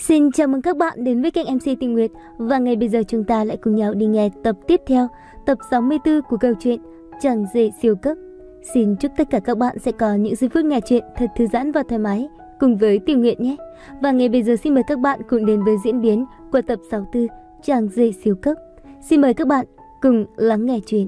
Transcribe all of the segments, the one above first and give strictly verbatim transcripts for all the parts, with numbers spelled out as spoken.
Xin chào mừng các bạn đến với kênh em xê Tình Nguyệt. Và ngay bây giờ chúng ta lại cùng nhau đi nghe tập tiếp theo, tập sáu mươi tư của câu chuyện Chàng rể siêu cấp. Xin chúc tất cả các bạn sẽ có những giây phút nghe chuyện thật thư giãn và thoải mái cùng với Tình Nguyệt nhé. Và ngay bây giờ xin mời các bạn cùng đến với diễn biến của tập sáu mươi tư Chàng rể siêu cấp. Xin mời các bạn cùng lắng nghe chuyện.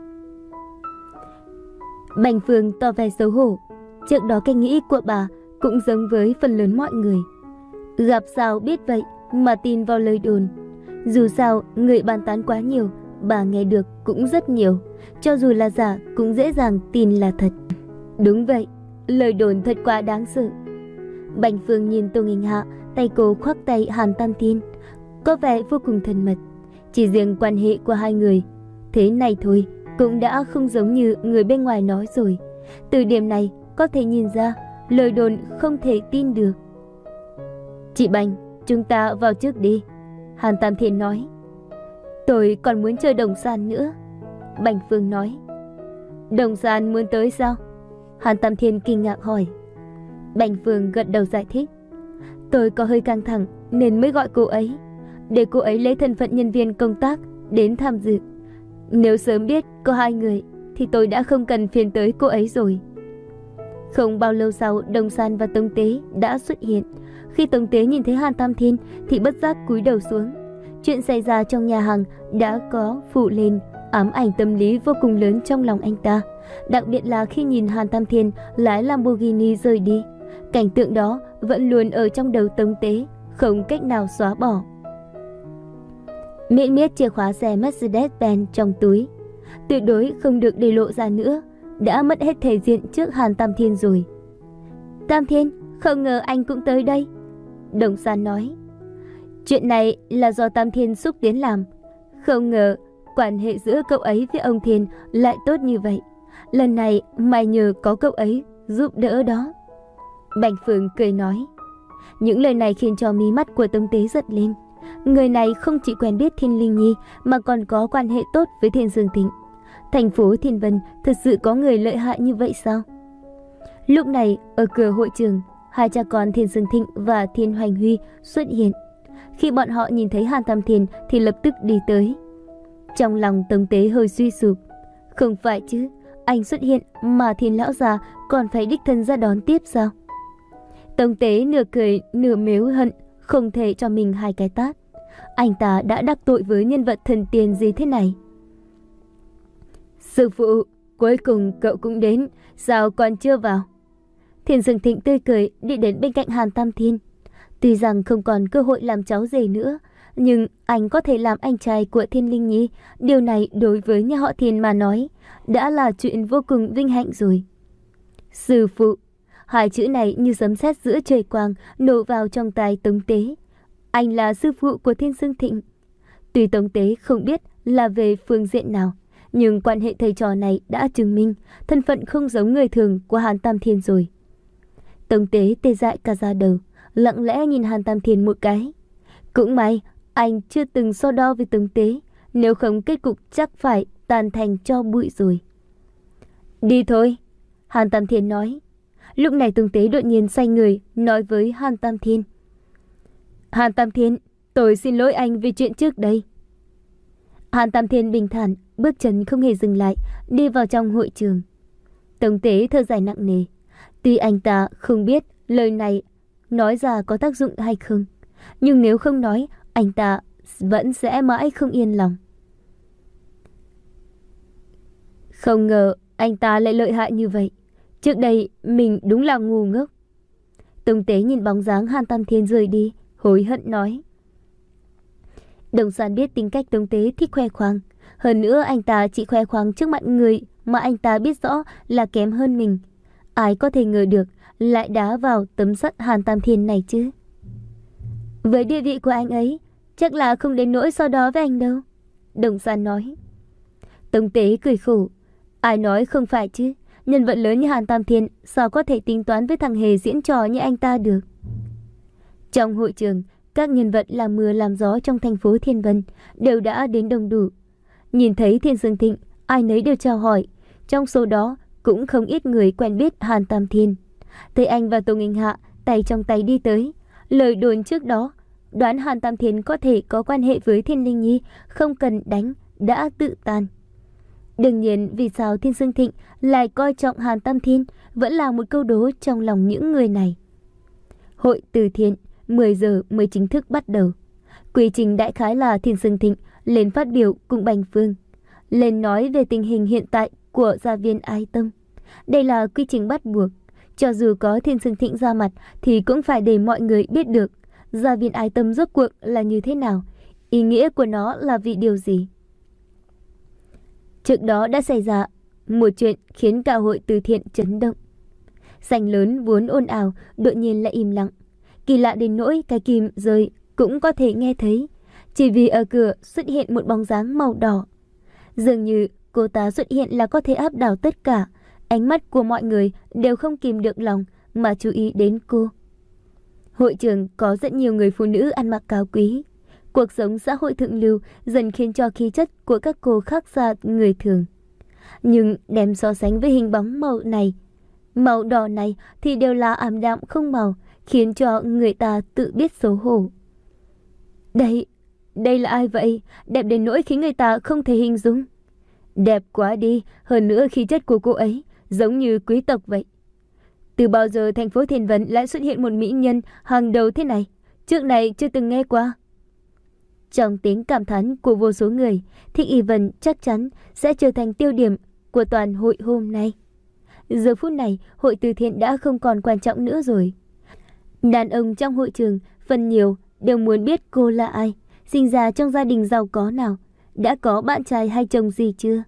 Bành Phương tỏ vẻ xấu hổ. Trước đó cách nghĩ của bà cũng giống với phần lớn mọi người. Gặp sao biết vậy mà tin vào lời đồn. Dù sao người bàn tán quá nhiều, bà nghe được cũng rất nhiều. Cho dù là giả cũng dễ dàng tin là thật. Đúng vậy, lời đồn thật quá đáng sợ. Bành Phương nhìn Tô Nghinh Hạ, tay cô khoác tay Hàn Tam Thiên, có vẻ vô cùng thân mật. Chỉ riêng quan hệ của hai người thế này thôi cũng đã không giống như người bên ngoài nói rồi. Từ điểm này có thể nhìn ra lời đồn không thể tin được. Chị Bành, chúng ta vào trước đi, Hàn Tam Thiên nói. Tôi còn muốn chơi Đồng San nữa, Bành Phương nói. Đồng San muốn tới sao? Hàn Tam Thiên kinh ngạc hỏi. Bành Phương gật đầu giải thích. Tôi có hơi căng thẳng nên mới gọi cô ấy, để cô ấy lấy thân phận nhân viên công tác đến tham dự. Nếu sớm biết có hai người thì tôi đã không cần phiền tới cô ấy rồi. Không bao lâu sau, Đồng San và Tống Tế đã xuất hiện. Khi Tống Tế nhìn thấy Hàn Tam Thiên thì bất giác cúi đầu xuống. Chuyện xảy ra trong nhà hàng đã có phụ lên ám ảnh tâm lý vô cùng lớn trong lòng anh ta. Đặc biệt là khi nhìn Hàn Tam Thiên lái Lamborghini rời đi, cảnh tượng đó vẫn luôn ở trong đầu Tống Tế, không cách nào xóa bỏ. Miễn miết chìa khóa xe Mercedes-Benz trong túi, tuyệt đối không được để lộ ra nữa. Đã mất hết thể diện trước Hàn Tam Thiên rồi. Tam Thiên, không ngờ anh cũng tới đây, Đồng San nói. Chuyện này là do Tam Thiên xúc tiến làm. Không ngờ quan hệ giữa cậu ấy với ông Thiên lại tốt như vậy. Lần này mày nhờ có cậu ấy giúp đỡ đó, Bành Phương cười nói. Những lời này khiến cho mí mắt của Tống Tế giật lên. Người này không chỉ quen biết Thiên Linh Nhi mà còn có quan hệ tốt với Thiên Dương Thịnh. Thành phố Thiên Vân thật sự có người lợi hại như vậy sao? Lúc này ở cửa hội trường, hai cha con Thiên Dương Thịnh và Thiên Hoành Huy xuất hiện. Khi bọn họ nhìn thấy Hàn Tam Thiên thì lập tức đi tới. Trong lòng Tống Tế hơi suy sụp. Không phải chứ, anh xuất hiện mà Thiên lão già còn phải đích thân ra đón tiếp sao? Tống Tế nửa cười nửa mếu hận, không thể cho mình hai cái tát. Anh ta đã đắc tội với nhân vật thần tiên gì thế này? Sư phụ, cuối cùng cậu cũng đến, sao còn chưa vào? Thiên Dương Thịnh tươi cười đi đến bên cạnh Hàn Tam Thiên. Tuy rằng không còn cơ hội làm cháu rể nữa, nhưng anh có thể làm anh trai của Thiên Linh Nhi. Điều này đối với nhà họ Thiên mà nói đã là chuyện vô cùng vinh hạnh rồi. Sư phụ, hai chữ này như sấm sét giữa trời quang nổ vào trong tai Tống Tế. Anh là sư phụ của Thiên Dương Thịnh. Tuy Tống Tế không biết là về phương diện nào, nhưng quan hệ thầy trò này đã chứng minh thân phận không giống người thường của Hàn Tam Thiên rồi. Tống Tế tê dại cả da đầu, lặng lẽ nhìn Hàn Tam Thiên một cái. Cũng may anh chưa từng so đo với Tống Tế, nếu không kết cục chắc phải tan thành tro bụi rồi. Đi thôi, Hàn Tam Thiên nói. Lúc này Tống Tế đột nhiên xoay người nói với Hàn Tam Thiên. Hàn Tam Thiên, tôi xin lỗi anh vì chuyện trước đây. Hàn Tam Thiên bình thản, bước chân không hề dừng lại, đi vào trong hội trường. Tống Tế thở dài nặng nề. Tuy anh ta không biết lời này nói ra có tác dụng hay không, nhưng nếu không nói, anh ta vẫn sẽ mãi không yên lòng. Không ngờ anh ta lại lợi hại như vậy. Trước đây mình đúng là ngu ngốc. Tống Tế nhìn bóng dáng Hàn Tam Thiên rời đi, hối hận nói. Đồng San biết tính cách Tống Tế thích khoe khoang. Hơn nữa anh ta chỉ khoe khoang trước mặt người mà anh ta biết rõ là kém hơn mình. Ai có thể ngờ được lại đá vào tấm sắt Hàn Tam Thiên này chứ? Với địa vị của anh ấy, chắc là không đến nỗi so đó với anh đâu, Đồng San nói. Tống Tế cười khổ. Ai nói không phải chứ? Nhân vật lớn như Hàn Tam Thiên sao có thể tính toán với thằng hề diễn trò như anh ta được? Trong hội trường, các nhân vật làm mưa làm gió trong thành phố Thiên Vân đều đã đến đông đủ. Nhìn thấy Thiên Dương Thịnh, ai nấy đều chào hỏi. Trong số đó cũng không ít người quen biết Hàn Tam Thiên. Thấy anh và Tô Nghinh Hạ tay trong tay đi tới, lời đồn trước đó đoán Hàn Tam Thiên có thể có quan hệ với Thiên Linh Nhi, không cần đánh, đã tự tàn. Đương nhiên vì sao Thiên Sương Thịnh lại coi trọng Hàn Tam Thiên vẫn là một câu đố trong lòng những người này. Hội từ thiện mười giờ mới chính thức bắt đầu. Quy trình đại khái là Thiên Sương Thịnh lên phát biểu cùng Bành Phương, lên nói về tình hình hiện tại của gia viên Ái Tông. Đây là quy trình bắt buộc, cho dù có Thiên Sương Thịnh ra mặt thì cũng phải để mọi người biết được gia viên Ái Tông rốt cuộc là như thế nào, ý nghĩa của nó là vì điều gì. Trước đó đã xảy ra một chuyện khiến cả hội từ thiện chấn động. Sảnh lớn vốn ồn ào đột nhiên lại im lặng, kỳ lạ đến nỗi cái kim rơi cũng có thể nghe thấy, chỉ vì ở cửa xuất hiện một bóng dáng màu đỏ. Dường như cô ta xuất hiện là có thể áp đảo tất cả, ánh mắt của mọi người đều không kìm được lòng mà chú ý đến cô. Hội trường có rất nhiều người phụ nữ ăn mặc cao quý. Cuộc sống xã hội thượng lưu dần khiến cho khí chất của các cô khác xa người thường. Nhưng đem so sánh với hình bóng màu này, màu đỏ này thì đều là ảm đạm không màu, khiến cho người ta tự biết xấu hổ. Đây, đây là ai vậy? Đẹp đến nỗi khiến người ta không thể hình dung. Đẹp quá đi, hơn nữa khí chất của cô ấy giống như quý tộc vậy. Từ bao giờ thành phố Thiên Vân lại xuất hiện một mỹ nhân hàng đầu thế này? Trước này chưa từng nghe qua. Trong tiếng cảm thán của vô số người, Thích Y Vân chắc chắn sẽ trở thành tiêu điểm của toàn hội hôm nay. Giờ phút này, hội từ thiện đã không còn quan trọng nữa rồi. Đàn ông trong hội trường phần nhiều đều muốn biết cô là ai, sinh ra trong gia đình giàu có nào, đã có bạn trai hay chồng gì chưa.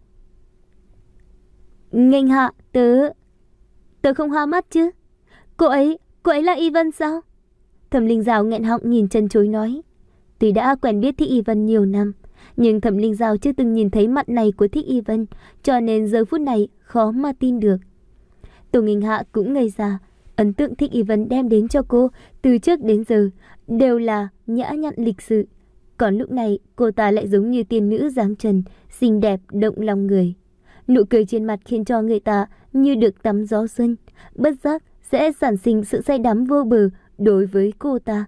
Nghênh hạ, tớ... Tớ không hoa mắt chứ? Cô ấy, cô ấy là Y Vân sao? Thẩm Linh Giao nghẹn họng nhìn chân chối nói. Tuy đã quen biết Thích Y Vân nhiều năm, nhưng Thẩm Linh Giao chưa từng nhìn thấy mặt này của Thích Y Vân, cho nên giờ phút này khó mà tin được. Tô Nghênh Hạ cũng ngây ra, ấn tượng Thích Y Vân đem đến cho cô từ trước đến giờ đều là nhã nhặn lịch sự. Còn lúc này cô ta lại giống như tiên nữ dáng trần, xinh đẹp động lòng người. Nụ cười trên mặt khiến cho người ta như được tắm gió xuân, bất giác sẽ sản sinh sự say đắm vô bờ đối với cô ta.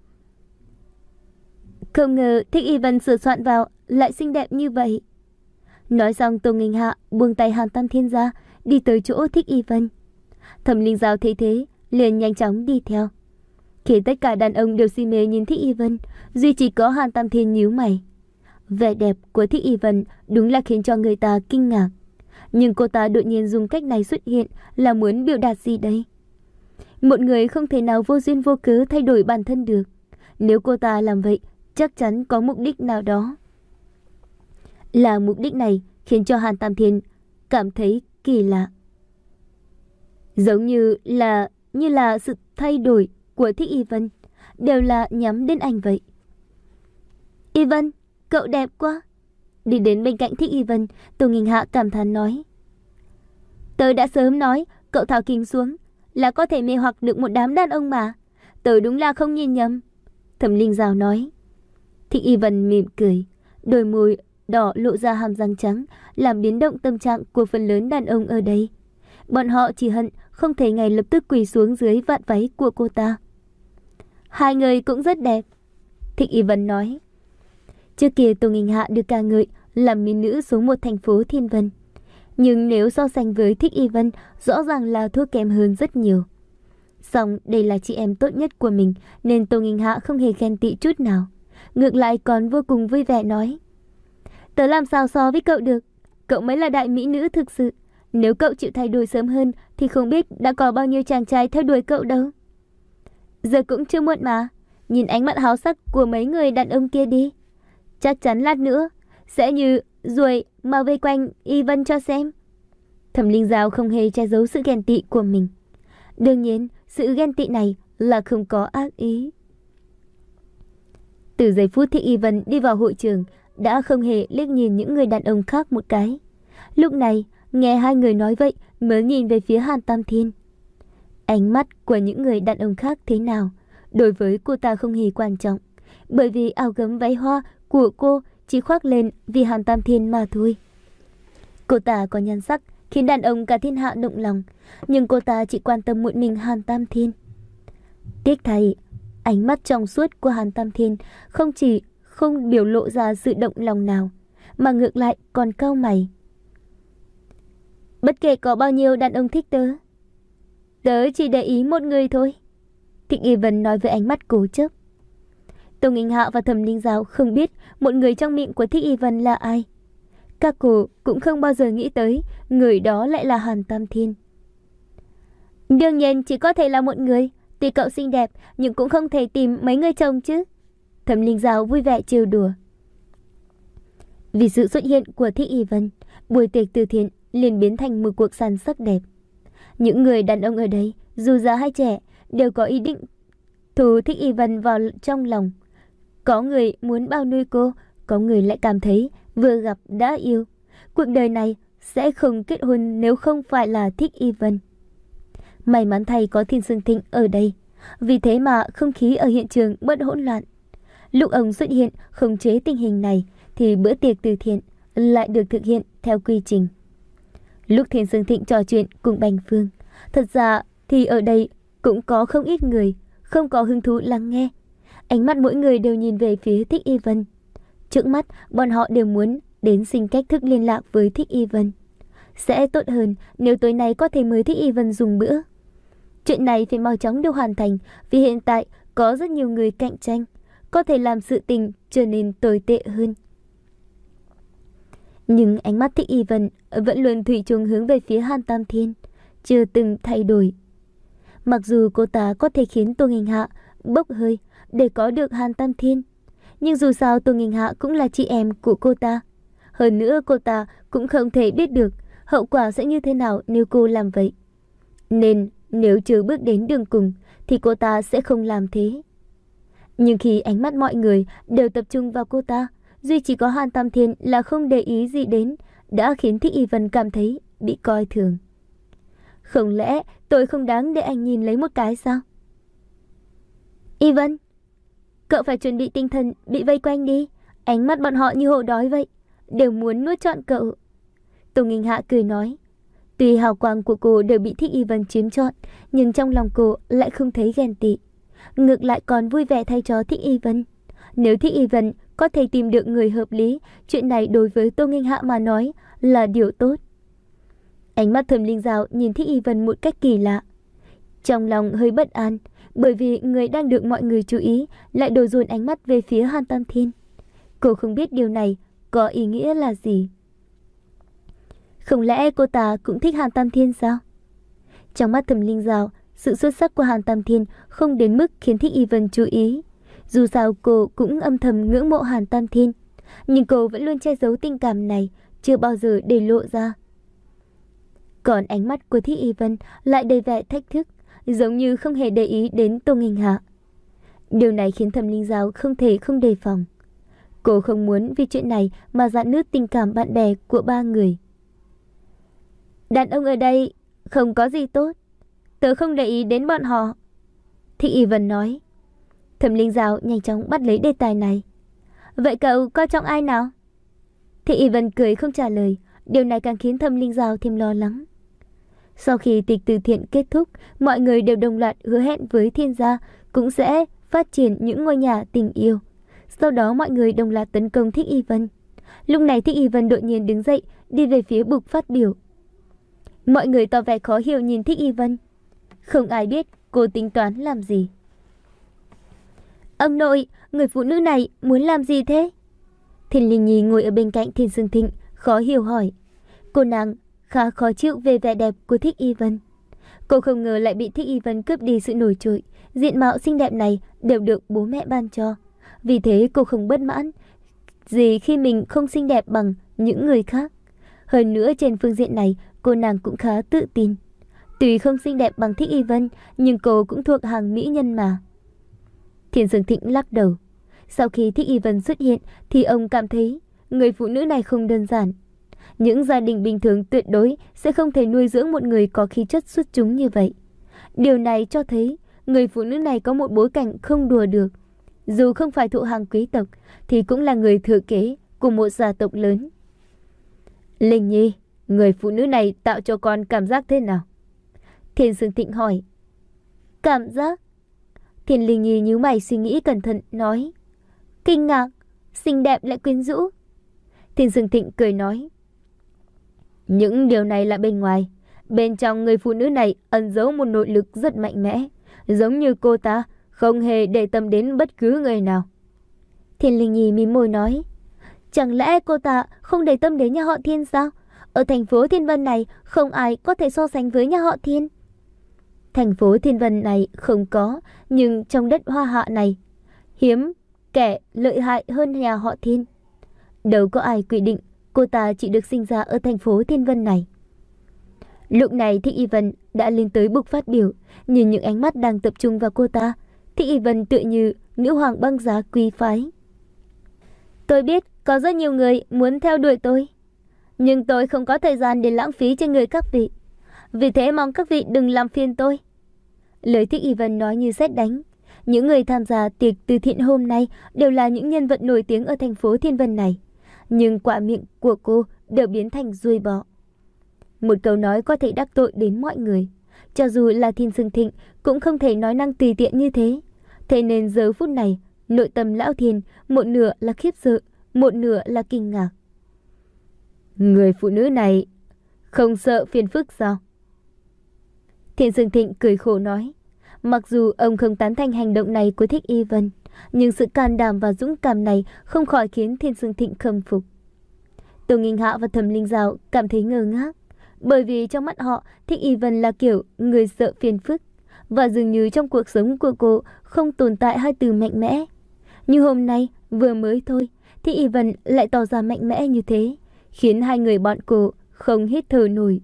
Không ngờ Thích Y Vân sửa soạn vào lại xinh đẹp như vậy. Nói xong Tô Nghênh Hạ buông tay Hàn Tam Thiên ra, đi tới chỗ Thích Y Vân. Thẩm Linh Giao thấy thế liền nhanh chóng đi theo. Khi tất cả đàn ông đều si mê nhìn Thích Y Vân, duy chỉ có Hàn Tam Thiên nhíu mày. Vẻ đẹp của Thích Y Vân đúng là khiến cho người ta kinh ngạc. Nhưng cô ta đột nhiên dùng cách này xuất hiện là muốn biểu đạt gì đây? Một người không thể nào vô duyên vô cớ thay đổi bản thân được. Nếu cô ta làm vậy, chắc chắn có mục đích nào đó. Là mục đích này khiến cho Hàn Tam Thiên cảm thấy kỳ lạ. Giống như là như là sự thay đổi của Thích Y Vân đều là nhắm đến anh vậy. Y Vân, cậu đẹp quá. Đi đến bên cạnh Thích Y Vân, Tô Nghênh Hạ cảm thán nói. Tớ đã sớm nói cậu tháo kính xuống là có thể mê hoặc được một đám đàn ông mà. Tớ đúng là không nhìn nhầm. Thẩm Linh Giao nói. Thích Y Vân mỉm cười, đôi môi đỏ lộ ra hàm răng trắng, làm biến động tâm trạng của phần lớn đàn ông ở đây. Bọn họ chỉ hận không thể ngay lập tức quỳ xuống dưới vạt váy của cô ta. Hai người cũng rất đẹp, Thích Y Vân nói. Trước kia Tô Nghênh Hạ được ca ngợi làm mỹ nữ số một thành phố Thiên Vân. Nhưng nếu so sánh với Thích Y Vân, rõ ràng là thua kém hơn rất nhiều. Song đây là chị em tốt nhất của mình, nên Tô Nghênh Hạ không hề ghen tị chút nào. Ngược lại còn vô cùng vui vẻ nói. Tớ làm sao so với cậu được, cậu mới là đại mỹ nữ thực sự. Nếu cậu chịu thay đổi sớm hơn thì không biết đã có bao nhiêu chàng trai theo đuổi cậu đâu. Giờ cũng chưa muộn mà, nhìn ánh mắt háo sắc của mấy người đàn ông kia đi. Chắc chắn lát nữa sẽ như ruồi mà vây quanh Y Vân cho xem. Thẩm Linh Giao không hề che giấu sự ghen tị của mình. Đương nhiên sự ghen tị này là không có ác ý. Từ giây phút Thích Y Vân đi vào hội trường, đã không hề liếc nhìn những người đàn ông khác một cái. Lúc này nghe hai người nói vậy mới nhìn về phía Hàn Tam Thiên. Ánh mắt của những người đàn ông khác thế nào đối với cô ta không hề quan trọng, bởi vì áo gấm váy hoa của cô chỉ khoác lên vì Hàn Tam Thiên mà thôi. Cô ta có nhan sắc khiến đàn ông cả thiên hạ động lòng, nhưng cô ta chỉ quan tâm một mình Hàn Tam Thiên. Tiếc thay, Ánh mắt trong suốt của Hàn Tam Thiên không chỉ không biểu lộ ra sự động lòng nào, mà ngược lại còn cau mày. Bất kể có bao nhiêu đàn ông thích tớ, tớ chỉ để ý một người thôi, Thích Y Vân nói với ánh mắt cố chấp. Tô Nghinh Hạ và Thẩm Linh Giao không biết một người trong miệng của Thích Y Vân là ai. Các cô cũng không bao giờ nghĩ tới người đó lại là Hàn Tam Thiên. Đương nhiên chỉ có thể là một người. Tuy cậu xinh đẹp nhưng cũng không thể tìm mấy người chồng chứ, Thẩm Linh Giao vui vẻ trêu đùa. Vì sự xuất hiện của Thích Y Vân, buổi tiệc từ thiện liền biến thành một cuộc săn sắc đẹp. Những người đàn ông ở đây, dù già hay trẻ, đều có ý định thu Thích Y Vân vào trong lòng. Có người muốn bao nuôi cô, có người lại cảm thấy vừa gặp đã yêu. Cuộc đời này sẽ không kết hôn nếu không phải là Thích Y Vân. May mắn thay có Thiên Sương Thịnh ở đây, vì thế mà không khí ở hiện trường bớt hỗn loạn. Lúc ông xuất hiện khống chế tình hình này thì bữa tiệc từ thiện lại được thực hiện theo quy trình. Lúc Thiên Sương Thịnh trò chuyện cùng Bành Phương, thật ra thì ở đây cũng có không ít người không có hứng thú lắng nghe. Ánh mắt mỗi người đều nhìn về phía Thích Y Vân. Trước mắt bọn họ đều muốn đến xin cách thức liên lạc với Thích Y Vân. Sẽ tốt hơn nếu tối nay có thể mời Thích Y Vân dùng bữa. Chuyện này phải mau chóng được hoàn thành, vì hiện tại có rất nhiều người cạnh tranh, có thể làm sự tình trở nên tồi tệ hơn. Nhưng ánh mắt Thích Y Vân vẫn luôn thủy chung hướng về phía Hàn Tam Thiên, chưa từng thay đổi. Mặc dù cô ta có thể khiến Tô Nghinh Hạ bốc hơi để có được Hàn Tam Thiên, nhưng dù sao Tô Nghinh Hạ cũng là chị em của cô ta. Hơn nữa cô ta cũng không thể biết được hậu quả sẽ như thế nào nếu cô làm vậy. Nên nếu chưa bước đến đường cùng thì cô ta sẽ không làm thế. Nhưng khi ánh mắt mọi người đều tập trung vào cô ta, duy chỉ có Hàn Tam Thiên là không để ý gì đến, đã khiến Thích Y Vân cảm thấy bị coi thường. Không lẽ tôi không đáng để anh nhìn lấy một cái sao? Y Vân, cậu phải chuẩn bị tinh thần bị vây quanh đi. Ánh mắt bọn họ như hổ đói vậy, đều muốn nuốt trọn cậu. Tô Nghinh Hạ cười nói. Tuy hào quang của cô đều bị Thích Y Vân chiếm trọn, nhưng trong lòng cô lại không thấy ghen tị. Ngược lại còn vui vẻ thay cho Thích Y Vân. Nếu Thích Y Vân có thể tìm được người hợp lý, chuyện này đối với Tô Nghinh Hạ mà nói là điều tốt. Ánh mắt Thẩm Linh Giao nhìn Thích Y Vân một cách kỳ lạ. Trong lòng hơi bất an, bởi vì người đang được mọi người chú ý lại đổ dồn ánh mắt về phía Hàn Tam Thiên. Cô không biết điều này có ý nghĩa là gì. Không lẽ cô ta cũng thích Hàn Tam Thiên sao? Trong mắt Thẩm Linh Giao, sự xuất sắc của Hàn Tam Thiên không đến mức khiến Thích Y Vân chú ý. Dù sao cô cũng âm thầm ngưỡng mộ Hàn Tam Thiên, nhưng cô vẫn luôn che giấu tình cảm này, chưa bao giờ để lộ ra. Còn ánh mắt của Thích Y Vân lại đầy vẻ thách thức, giống như không hề để ý đến Tô Nghinh Hạ. Điều này khiến Thẩm Linh Giao không thể không đề phòng. Cô không muốn vì chuyện này mà rạn nứt tình cảm bạn bè của ba người. Đàn ông ở đây không có gì tốt, tớ không để ý đến bọn họ, Thích Y Vân nói. Thẩm Linh Giao nhanh chóng bắt lấy đề tài này. Vậy cậu coi trọng ai nào? Thích Y Vân cười không trả lời. Điều này càng khiến Thẩm Linh Giao thêm lo lắng. Sau khi tiệc từ thiện kết thúc, mọi người đều đồng loạt hứa hẹn với Thiên gia cũng sẽ phát triển những ngôi nhà tình yêu. Sau đó mọi người đồng loạt tấn công Thích Y Vân. Lúc này Thích Y Vân đột nhiên đứng dậy, đi về phía bục phát biểu. Mọi người tỏ vẻ khó hiểu nhìn Thích Y Vân. Không ai biết cô tính toán làm gì. Ông nội, người phụ nữ này muốn làm gì thế? Thiên Linh Nhi ngồi ở bên cạnh Thiên Sương Thịnh, khó hiểu hỏi. Cô nàng khá khó chịu về vẻ đẹp của Thích Y Vân. Cô không ngờ lại bị Thích Y Vân cướp đi sự nổi trội. Diện mạo xinh đẹp này đều được bố mẹ ban cho. Vì thế cô không bất mãn gì khi mình không xinh đẹp bằng những người khác. Hơn nữa trên phương diện này cô nàng cũng khá tự tin. Tuy không xinh đẹp bằng Thích Y Vân, nhưng cô cũng thuộc hàng mỹ nhân mà. Thiên Sương Thịnh lắc đầu. Sau khi Thích Y Vân xuất hiện thì ông cảm thấy người phụ nữ này không đơn giản. Những gia đình bình thường tuyệt đối sẽ không thể nuôi dưỡng một người có khí chất xuất chúng như vậy. Điều này cho thấy người phụ nữ này có một bối cảnh không đùa được. Dù không phải thụ hàng quý tộc thì cũng là người thừa kế của một gia tộc lớn. Linh Nhi, người phụ nữ này tạo cho con cảm giác thế nào? Thiên Sương Thịnh hỏi. Cảm giác? Thiên Linh Nhi nhíu mày suy nghĩ cẩn thận nói. Kinh ngạc, xinh đẹp lại quyến rũ. Thiên Dương Thịnh cười nói. Những điều này là bên ngoài. Bên trong người phụ nữ này ẩn giấu một nội lực rất mạnh mẽ. Giống như cô ta không hề để tâm đến bất cứ người nào. Thiên Linh Nhi mím môi nói. Chẳng lẽ cô ta không để tâm đến nhà họ Thiên sao? Ở thành phố Thiên Vân này không ai có thể so sánh với nhà họ Thiên. Thành phố Thiên Vân này không có, nhưng trong đất Hoa Hạ này hiếm kẻ lợi hại hơn nhà họ Thiên. Đâu có ai quy định cô ta chỉ được sinh ra ở thành phố Thiên Vân này. Lúc này Thích Y Vân đã lên tới bục phát biểu, nhìn những ánh mắt đang tập trung vào cô ta. Thích Y Vân tựa như nữ hoàng băng giá quý phái. Tôi biết có rất nhiều người muốn theo đuổi tôi, nhưng tôi không có thời gian để lãng phí trên người các vị. Vì thế mong các vị đừng làm phiền tôi. Lời Thích Y Vân nói như sét đánh. Những người tham gia tiệc từ thiện hôm nay đều là những nhân vật nổi tiếng ở thành phố Thiên Vân này. Nhưng quả miệng của cô đều biến thành ruồi bọ. Một câu nói có thể đắc tội đến mọi người. Cho dù là Thiên Dương Thịnh cũng không thể nói năng tùy tiện như thế. Thế nên giờ phút này, nội tâm lão Thiên một nửa là khiếp sợ, một nửa là kinh ngạc. Người phụ nữ này không sợ phiền phức sao? Thiên Dương Thịnh cười khổ nói. Mặc dù ông không tán thành hành động này của Thích Y Vân, nhưng sự can đảm và dũng cảm này không khỏi khiến Thiên Dương Thịnh khâm phục. Tô Nghinh Hạ và Thẩm Linh Dao cảm thấy ngơ ngác, bởi vì trong mắt họ Thích Y Vân là kiểu người sợ phiền phức, và dường như trong cuộc sống của cô không tồn tại hai từ mạnh mẽ. Nhưng hôm nay vừa mới thôi, Thích Y Vân lại tỏ ra mạnh mẽ như thế, khiến hai người bọn cô không hít thở nổi.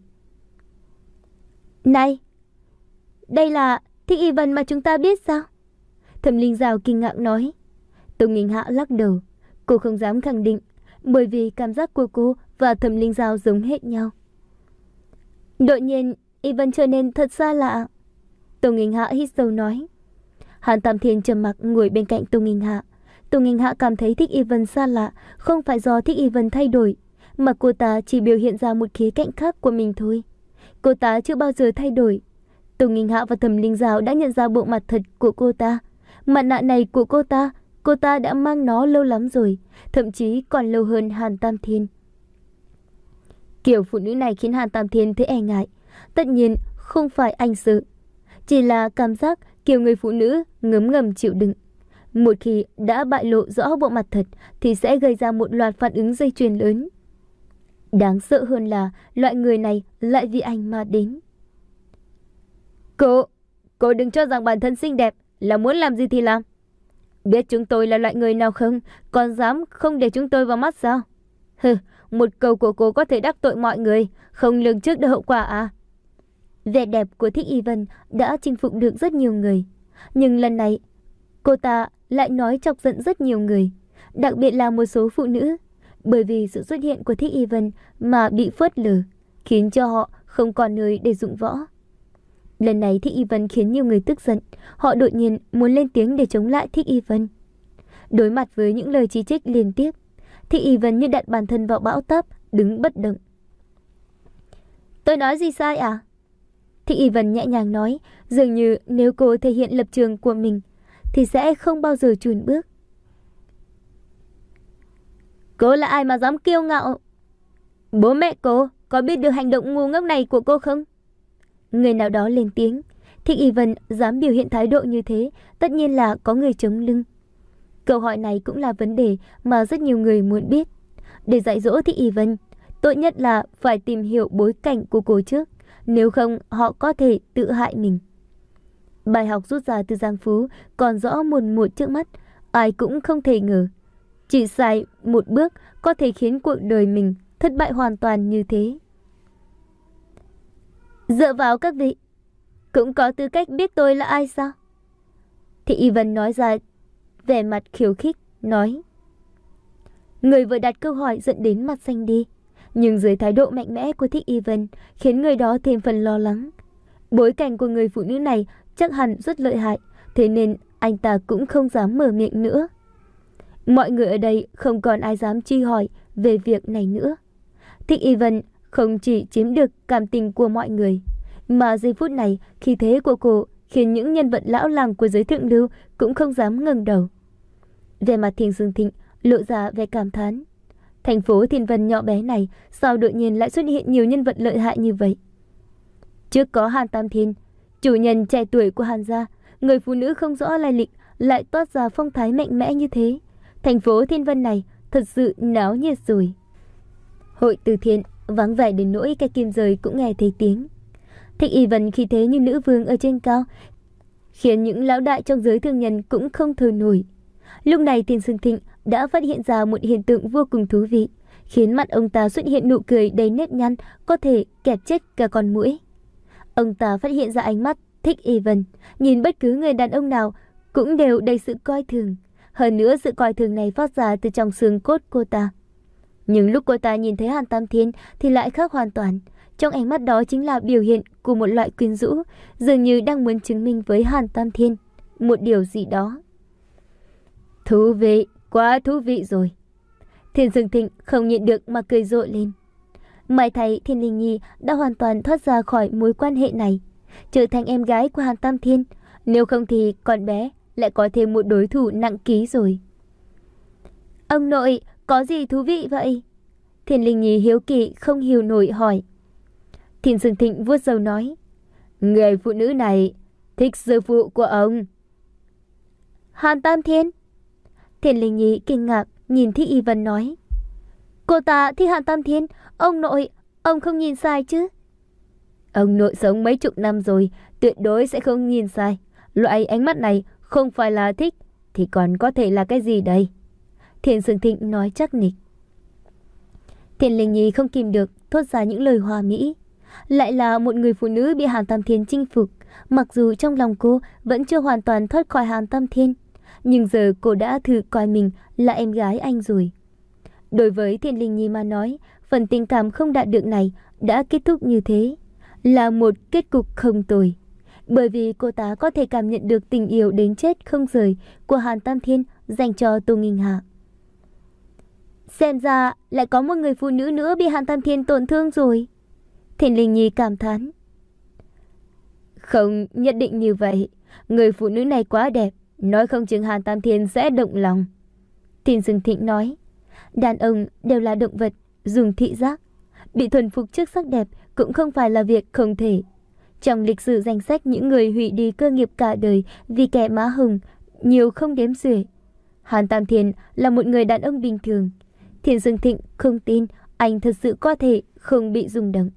Này, đây là Thích Y Vân mà chúng ta biết sao? Thẩm Linh Dao kinh ngạc nói. Tô Nghinh Hạ lắc đầu. Cô không dám khẳng định, bởi vì cảm giác của cô và Thẩm Linh Dao giống hết nhau. Đột nhiên, Y Vân trở nên thật xa lạ. Tô Nghinh Hạ hít sâu nói. Hàn Tam Thiên trầm mặc ngồi bên cạnh Tô Nghinh Hạ. Tô Nghinh Hạ cảm thấy Thích Y Vân xa lạ, không phải do Thích Y Vân thay đổi, mà cô ta chỉ biểu hiện ra một khía cạnh khác của mình thôi. Cô ta chưa bao giờ thay đổi. Tô Nghinh Hạ và Thẩm Linh Dao đã nhận ra bộ mặt thật của cô ta. Mặt nạ này của cô ta, cô ta đã mang nó lâu lắm rồi, thậm chí còn lâu hơn Hàn Tam Thiên. Kiểu phụ nữ này khiến Hàn Tam Thiên thấy e ngại. Tất nhiên không phải anh sợ, chỉ là cảm giác kiểu người phụ nữ ngấm ngầm chịu đựng. Một khi đã bại lộ rõ bộ mặt thật thì sẽ gây ra một loạt phản ứng dây chuyền lớn. Đáng sợ hơn là loại người này lại vì anh mà đến. Cô, cô đừng cho rằng bản thân xinh đẹp là muốn làm gì thì làm. Biết chúng tôi là loại người nào không, còn dám không để chúng tôi vào mắt sao? Hừ, một câu của cô có thể đắc tội mọi người, không lường trước được hậu quả à? Vẻ đẹp của Thích Y Vân đã chinh phục được rất nhiều người, nhưng lần này cô ta lại nói chọc giận rất nhiều người, đặc biệt là một số phụ nữ, bởi vì sự xuất hiện của Thích Y Vân mà bị phớt lờ, khiến cho họ không còn nơi để dụng võ. Lần này Thích Y Vân khiến nhiều người tức giận, họ đột nhiên muốn lên tiếng để chống lại Thích Y Vân. Đối mặt với những lời chỉ trích liên tiếp, Thích Y Vân như đặt bản thân vào bão táp, đứng bất động. Tôi nói gì sai à? Thích Y Vân nhẹ nhàng nói, dường như nếu cô thể hiện lập trường của mình thì sẽ không bao giờ chùn bước. Cô là ai mà dám kiêu ngạo? Bố mẹ cô có biết được hành động ngu ngốc này của cô không? Người nào đó lên tiếng. Thích Y Vân dám biểu hiện thái độ như thế, tất nhiên là có người chống lưng. Câu hỏi này cũng là vấn đề mà rất nhiều người muốn biết. Để dạy dỗ Thích Y Vân, tốt nhất là phải tìm hiểu bối cảnh của cô trước, nếu không họ có thể tự hại mình. Bài học rút ra từ Giang Phú còn rõ mồn một trước mắt, ai cũng không thể ngờ. Chỉ sai một bước có thể khiến cuộc đời mình thất bại hoàn toàn như thế. Dựa vào các vị, cũng có tư cách biết tôi là ai sao? Thích Y Vân nói ra vẻ mặt khiêu khích, nói. Người vừa đặt câu hỏi dẫn đến mặt xanh đi, nhưng dưới thái độ mạnh mẽ của Thích Y Vân khiến người đó thêm phần lo lắng. Bối cảnh của người phụ nữ này chắc hẳn rất lợi hại, thế nên anh ta cũng không dám mở miệng nữa. Mọi người ở đây không còn ai dám truy hỏi về việc này nữa. Thích Y Vân không chỉ chiếm được cảm tình của mọi người, mà giây phút này khí thế của cô khiến những nhân vật lão làng của giới thượng lưu cũng không dám ngẩng đầu. Về mặt Thiên Dương Thịnh lộ ra vẻ cảm thán. Thành phố Thiên Vân nhỏ bé này sao đột nhiên lại xuất hiện nhiều nhân vật lợi hại như vậy? Trước có Hàn Tam Thiên, chủ nhân trẻ tuổi của Hàn gia, người phụ nữ không rõ lai lịch lại toát ra phong thái mạnh mẽ như thế. Thành phố Thiên Vân này thật sự náo nhiệt rồi. Hội Từ Thiện vắng vẻ đến nỗi cái kim rời cũng nghe thấy tiếng. Thích Y Vân khi thế như nữ vương ở trên cao, khiến những lão đại trong giới thương nhân cũng không thở nổi. Lúc này Thiên Dương Thịnh đã phát hiện ra một hiện tượng vô cùng thú vị, khiến mặt ông ta xuất hiện nụ cười đầy nếp nhăn, có thể kẹp chết cả con muỗi. Ông ta phát hiện ra ánh mắt Thích Y Vân, nhìn bất cứ người đàn ông nào cũng đều đầy sự coi thường. Hơn nữa sự coi thường này phát ra từ trong xương cốt cô ta. Nhưng lúc cô ta nhìn thấy Hàn Tam Thiên thì lại khác hoàn toàn. Trong ánh mắt đó chính là biểu hiện của một loại quyến rũ, dường như đang muốn chứng minh với Hàn Tam Thiên một điều gì đó. Thú vị, quá thú vị rồi. Thiên Dương Thịnh không nhịn được mà cười rộ lên. May thay Thiên Linh Nhi đã hoàn toàn thoát ra khỏi mối quan hệ này, trở thành em gái của Hàn Tam Thiên. Nếu không thì con bé lại có thêm một đối thủ nặng ký rồi. Ông nội, có gì thú vị vậy? Thiên Linh Nhi hiếu kỳ không hiểu nổi hỏi. Thiên Dương Thịnh vuốt râu nói, người phụ nữ này thích sư phụ của ông. Hàn Tam Thiên? Thiên Linh Nhi kinh ngạc nhìn Thích Y Vân nói, cô ta thích Hàn Tam Thiên, ông nội, ông không nhìn sai chứ? Ông nội sống mấy chục năm rồi, tuyệt đối sẽ không nhìn sai. Loại ánh mắt này không phải là thích thì còn có thể là cái gì đây? Thiên Dương Thịnh nói chắc nịch. Thiên Linh Nhi không kìm được thốt ra những lời hoa mỹ. Lại là một người phụ nữ bị Hàn Tam Thiên chinh phục. Mặc dù trong lòng cô vẫn chưa hoàn toàn thoát khỏi Hàn Tam Thiên, nhưng giờ cô đã thử coi mình là em gái anh rồi. Đối với Thiên Linh Nhi mà nói, phần tình cảm không đạt được này đã kết thúc như thế, là một kết cục không tồi. Bởi vì cô ta có thể cảm nhận được tình yêu đến chết không rời của Hàn Tam Thiên dành cho Tô Nghinh Hạ. Xem ra lại có một người phụ nữ nữa bị Hàn Tam Thiên tổn thương rồi. Thiên Linh Nhi cảm thán. Không nhất định như vậy. Người phụ nữ này quá đẹp, nói không chừng Hàn Tam Thiên sẽ động lòng. Thiên Dương Thịnh nói, đàn ông đều là động vật dùng thị giác, bị thuần phục trước sắc đẹp cũng không phải là việc không thể. Trong lịch sử danh sách những người hủy đi cơ nghiệp cả đời vì kẻ má hồng nhiều không đếm xuể. Hàn Tam Thiên là một người đàn ông bình thường. Thiên Dương Thịnh không tin anh thật sự có thể không bị rung động.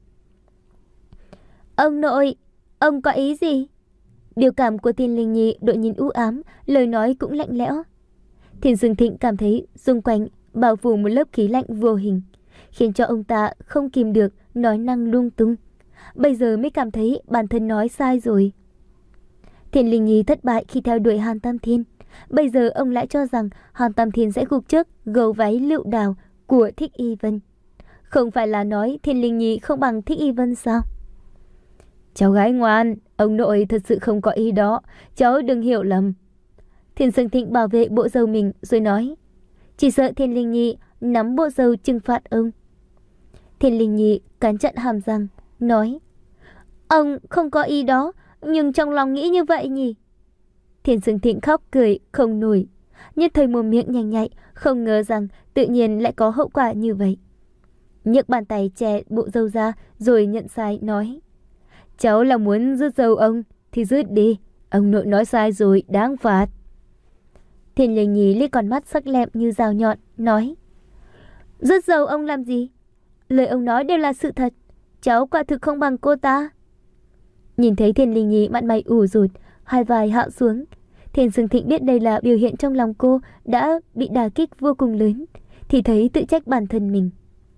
Ông nội, ông có ý gì? Biểu cảm của Thiên Linh Nhi đột nhiên u ám, lời nói cũng lạnh lẽo. Thiên Dương Thịnh cảm thấy xung quanh bao phủ một lớp khí lạnh vô hình, khiến cho ông ta không kìm được nói năng lung tung. Bây giờ mới cảm thấy bản thân nói sai rồi. Thiên Linh Nhi thất bại khi theo đuổi Hàn Tam Thiên. Bây giờ ông lại cho rằng Hàn Tam Thiên sẽ gục trước gấu váy lựu đào của Thích Y Vân. Không phải là nói Thiên Linh Nhi không bằng Thích Y Vân sao? Cháu gái ngoan, ông nội thật sự không có ý đó, cháu đừng hiểu lầm. Thiên Dương Thịnh bảo vệ bộ râu mình rồi nói, chỉ sợ Thiên Linh Nhi nắm bộ râu trừng phạt ông. Thiên Linh Nhi cắn chặn hàm răng, nói, ông không có ý đó, nhưng trong lòng nghĩ như vậy nhỉ? Thiên Dương Thịnh khóc cười không nổi, nhất thời mồm miệng nhanh nhạy, không ngờ rằng tự nhiên lại có hậu quả như vậy. Nhấc bàn tay che bộ râu ra rồi nhận sai nói, cháu là muốn rứt râu ông thì rứt đi, ông nội nói sai rồi, đáng phạt. Thiên Linh Nhi liếc con mắt sắc lẹm như dao nhọn, nói, rứt râu ông làm gì? Lời ông nói đều là sự thật, cháu quả thực không bằng cô ta. Nhìn thấy Thiên Linh Nhi mặt mày ủ rụt, hai vai hạ xuống, Thiên Dương Thịnh biết đây là biểu hiện trong lòng cô đã bị đả kích vô cùng lớn, thì thấy tự trách bản thân mình.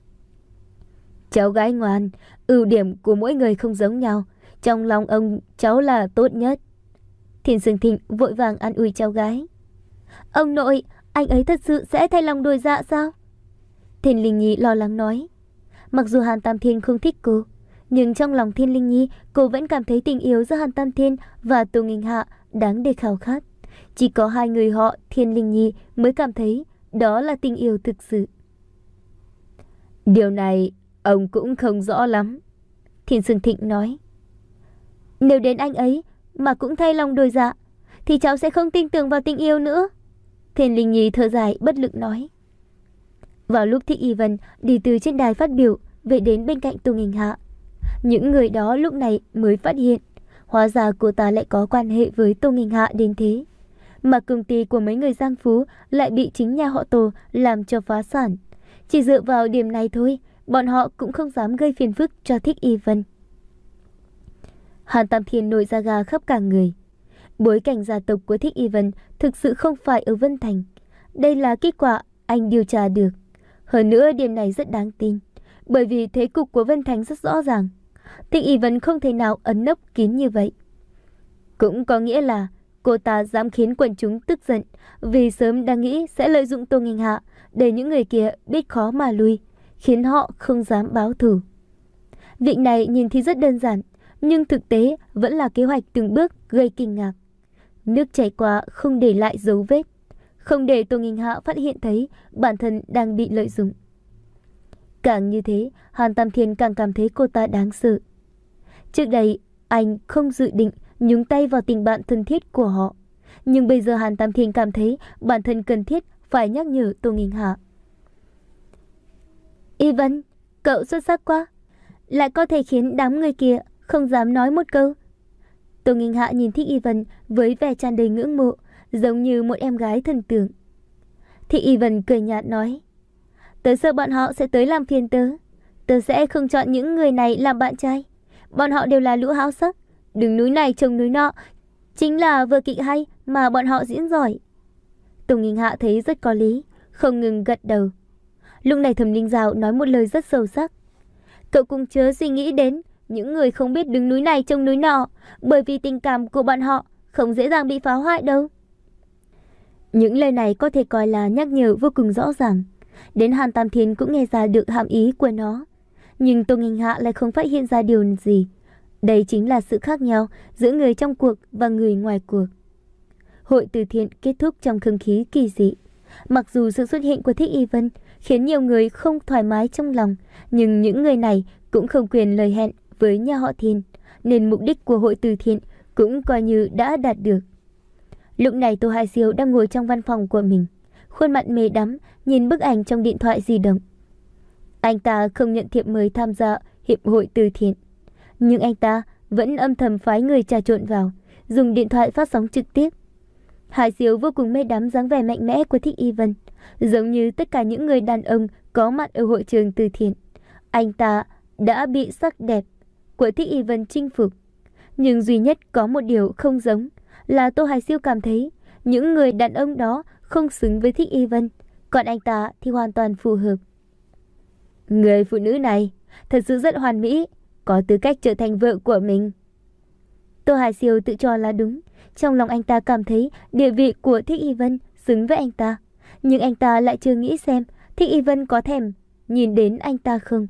Cháu gái ngoan, ưu điểm của mỗi người không giống nhau, trong lòng ông cháu là tốt nhất. Thiên Dương Thịnh vội vàng an ủi cháu gái. Ông nội, anh ấy thật sự sẽ thay lòng đổi dạ sao? Thiên Linh Nhi lo lắng nói. Mặc dù Hàn Tam Thiên không thích cô, nhưng trong lòng Thiên Linh Nhi cô vẫn cảm thấy tình yêu giữa Hàn Tam Thiên và Tô Nghinh Hạ đáng để khao khát. Chỉ có hai người họ Thiên Linh Nhi mới cảm thấy đó là tình yêu thực sự. Điều này ông cũng không rõ lắm, Thiên Dương Thịnh nói. Nếu đến anh ấy mà cũng thay lòng đổi dạ, thì cháu sẽ không tin tưởng vào tình yêu nữa. Thiên Linh Nhi thở dài bất lực nói. Vào lúc Thích Y Vân đi từ trên đài phát biểu về đến bên cạnh Tô Nghênh Hạ, những người đó lúc này mới phát hiện hóa ra cô ta lại có quan hệ với Tô Nghênh Hạ đến thế, mà công ty của mấy người Giang Phú lại bị chính nhà họ Tô làm cho phá sản. Chỉ dựa vào điểm này thôi, bọn họ cũng không dám gây phiền phức cho Thích Y Vân. Hàn Tam Thiên nổi da gà khắp cả người. Bối cảnh gia tộc của Thích Y Vân thực sự không phải ở Vân Thành. Đây là kết quả anh điều tra được. Hơn nữa điểm này rất đáng tin, bởi vì thế cục của Vân Thành rất rõ ràng. Thích Y Vân không thể nào ẩn nấp kín như vậy. Cũng có nghĩa là cô ta dám khiến quần chúng tức giận, vì sớm đang nghĩ sẽ lợi dụng Tô Nghênh Hạ để những người kia biết khó mà lui, khiến họ không dám báo thù. Việc này nhìn thì rất đơn giản, nhưng thực tế vẫn là kế hoạch từng bước gây kinh ngạc. Nước chảy qua không để lại dấu vết, không để Tô Nghênh Hạ phát hiện thấy bản thân đang bị lợi dụng. Càng như thế, Hàn Tam Thiên càng cảm thấy cô ta đáng sợ. Trước đây, anh không dự định nhúng tay vào tình bạn thân thiết của họ. Nhưng bây giờ Hàn Tam Thiên cảm thấy bản thân cần thiết phải nhắc nhở Tô Nghênh Hạ. Y Vân, cậu xuất sắc quá, lại có thể khiến đám người kia không dám nói một câu. Tô Nghênh Hạ nhìn Thích Y Vân với vẻ tràn đầy ngưỡng mộ, giống như một em gái thần tượng. Thích Y Vân cười nhạt nói, tớ sợ bọn họ sẽ tới làm phiền tớ. Tớ sẽ không chọn những người này làm bạn trai. Bọn họ đều là lũ háo sắc, đứng núi này trông núi nọ, chính là vở kịch hay mà bọn họ diễn giỏi. Tô Nghênh Hạ thấy rất có lý, không ngừng gật đầu. Lúc này Thẩm Linh Dao nói một lời rất sâu sắc. Cậu cũng chớ suy nghĩ đến những người không biết đứng núi này trông núi nọ, bởi vì tình cảm của bọn họ không dễ dàng bị phá hoại đâu. Những lời này có thể coi là nhắc nhở vô cùng rõ ràng. Đến Hàn Tam Thiên cũng nghe ra được hàm ý của nó. Nhưng Tô Nghênh Hạ lại không phát hiện ra điều gì. Đây chính là sự khác nhau giữa người trong cuộc và người ngoài cuộc. Hội từ thiện kết thúc trong không khí kỳ dị. Mặc dù sự xuất hiện của Thích Y Vân khiến nhiều người không thoải mái trong lòng, nhưng những người này cũng không quyền lời hẹn với nhà họ Thiên, nên mục đích của hội từ thiện cũng coi như đã đạt được. Lúc này Tô Hải Siêu đang ngồi trong văn phòng của mình, khuôn mặt mê đắm nhìn bức ảnh trong điện thoại di động. Anh ta không nhận thiệp mời tham gia hiệp hội từ thiện, nhưng anh ta vẫn âm thầm phái người trà trộn vào, dùng điện thoại phát sóng trực tiếp. Hải Siêu vô cùng mê đắm dáng vẻ mạnh mẽ của Thích Y Vân, giống như tất cả những người đàn ông có mặt ở hội trường từ thiện. Anh ta đã bị sắc đẹp của Thích Y Vân chinh phục. Nhưng duy nhất có một điều không giống là Tô Hải Siêu cảm thấy những người đàn ông đó không xứng với Thích Y Vân, còn anh ta thì hoàn toàn phù hợp. Người phụ nữ này thật sự rất hoàn mỹ, có tư cách trở thành vợ của mình. Tô Hải Siêu tự cho là đúng. Trong lòng anh ta cảm thấy địa vị của Thích Y Vân xứng với anh ta, nhưng anh ta lại chưa nghĩ xem Thích Y Vân có thèm nhìn đến anh ta không.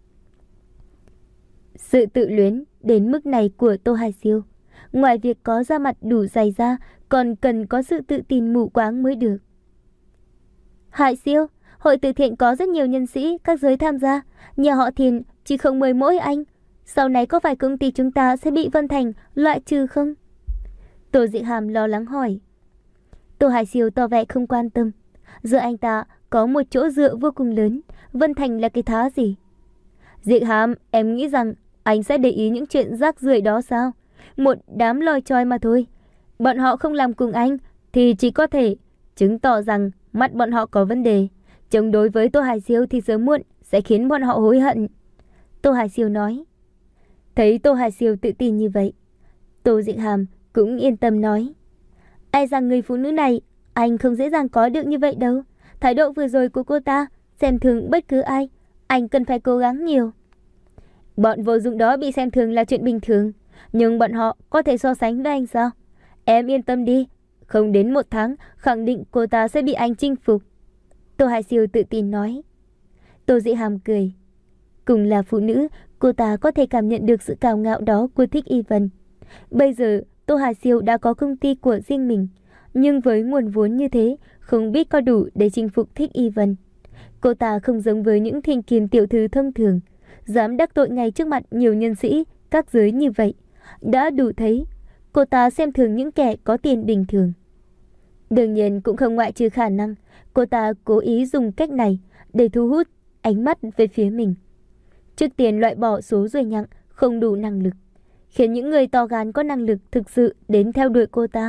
Sự tự luyến đến mức này của Tô Hải Siêu, ngoài việc có da mặt đủ dày ra, còn cần có sự tự tin mù quáng mới được. Hải Siêu, hội từ thiện có rất nhiều nhân sĩ các giới tham gia, nhà họ Thiên chỉ không mời mỗi anh. Sau này có phải công ty chúng ta sẽ bị Vân Thành loại trừ không? Tô Dị Hàm lo lắng hỏi. Tô Hải Siêu tỏ vẻ không quan tâm. Giữa anh ta có một chỗ dựa vô cùng lớn, Vân Thành là cái thá gì? Dị Hàm, em nghĩ rằng anh sẽ để ý những chuyện rác rưởi đó sao? Một đám lòi choi mà thôi. Bọn họ không làm cùng anh thì chỉ có thể chứng tỏ rằng mắt bọn họ có vấn đề. Chống đối với Tô Hải Siêu thì sớm muộn sẽ khiến bọn họ hối hận. Tô Hải Siêu nói. Thấy Tô Hải Siêu tự tin như vậy, Tô Dị Hàm cũng yên tâm nói. Ai rằng người phụ nữ này anh không dễ dàng có được như vậy đâu. Thái độ vừa rồi của cô ta xem thường bất cứ ai, anh cần phải cố gắng nhiều. Bọn vô dụng đó bị xem thường là chuyện bình thường, nhưng bọn họ có thể so sánh với anh sao? Em yên tâm đi, không đến một tháng khẳng định cô ta sẽ bị anh chinh phục. Tô Hải Siêu tự tin nói. Tô Dị Hàm cười. Cùng là phụ nữ, cô ta có thể cảm nhận được sự cao ngạo đó của Thích Y Vân. Bây giờ Tô Hải Siêu đã có công ty của riêng mình, nhưng với nguồn vốn như thế không biết có đủ để chinh phục Thích Y Vân. Cô ta không giống với những thiên kiền tiểu thư thông thường, dám đắc tội ngay trước mặt nhiều nhân sĩ các giới như vậy, đã đủ thấy cô ta xem thường những kẻ có tiền bình thường. Đương nhiên cũng không ngoại trừ khả năng cô ta cố ý dùng cách này để thu hút ánh mắt về phía mình. Trước tiên loại bỏ số ruồi nhặng không đủ năng lực, khiến những người to gan có năng lực thực sự đến theo đuổi cô ta.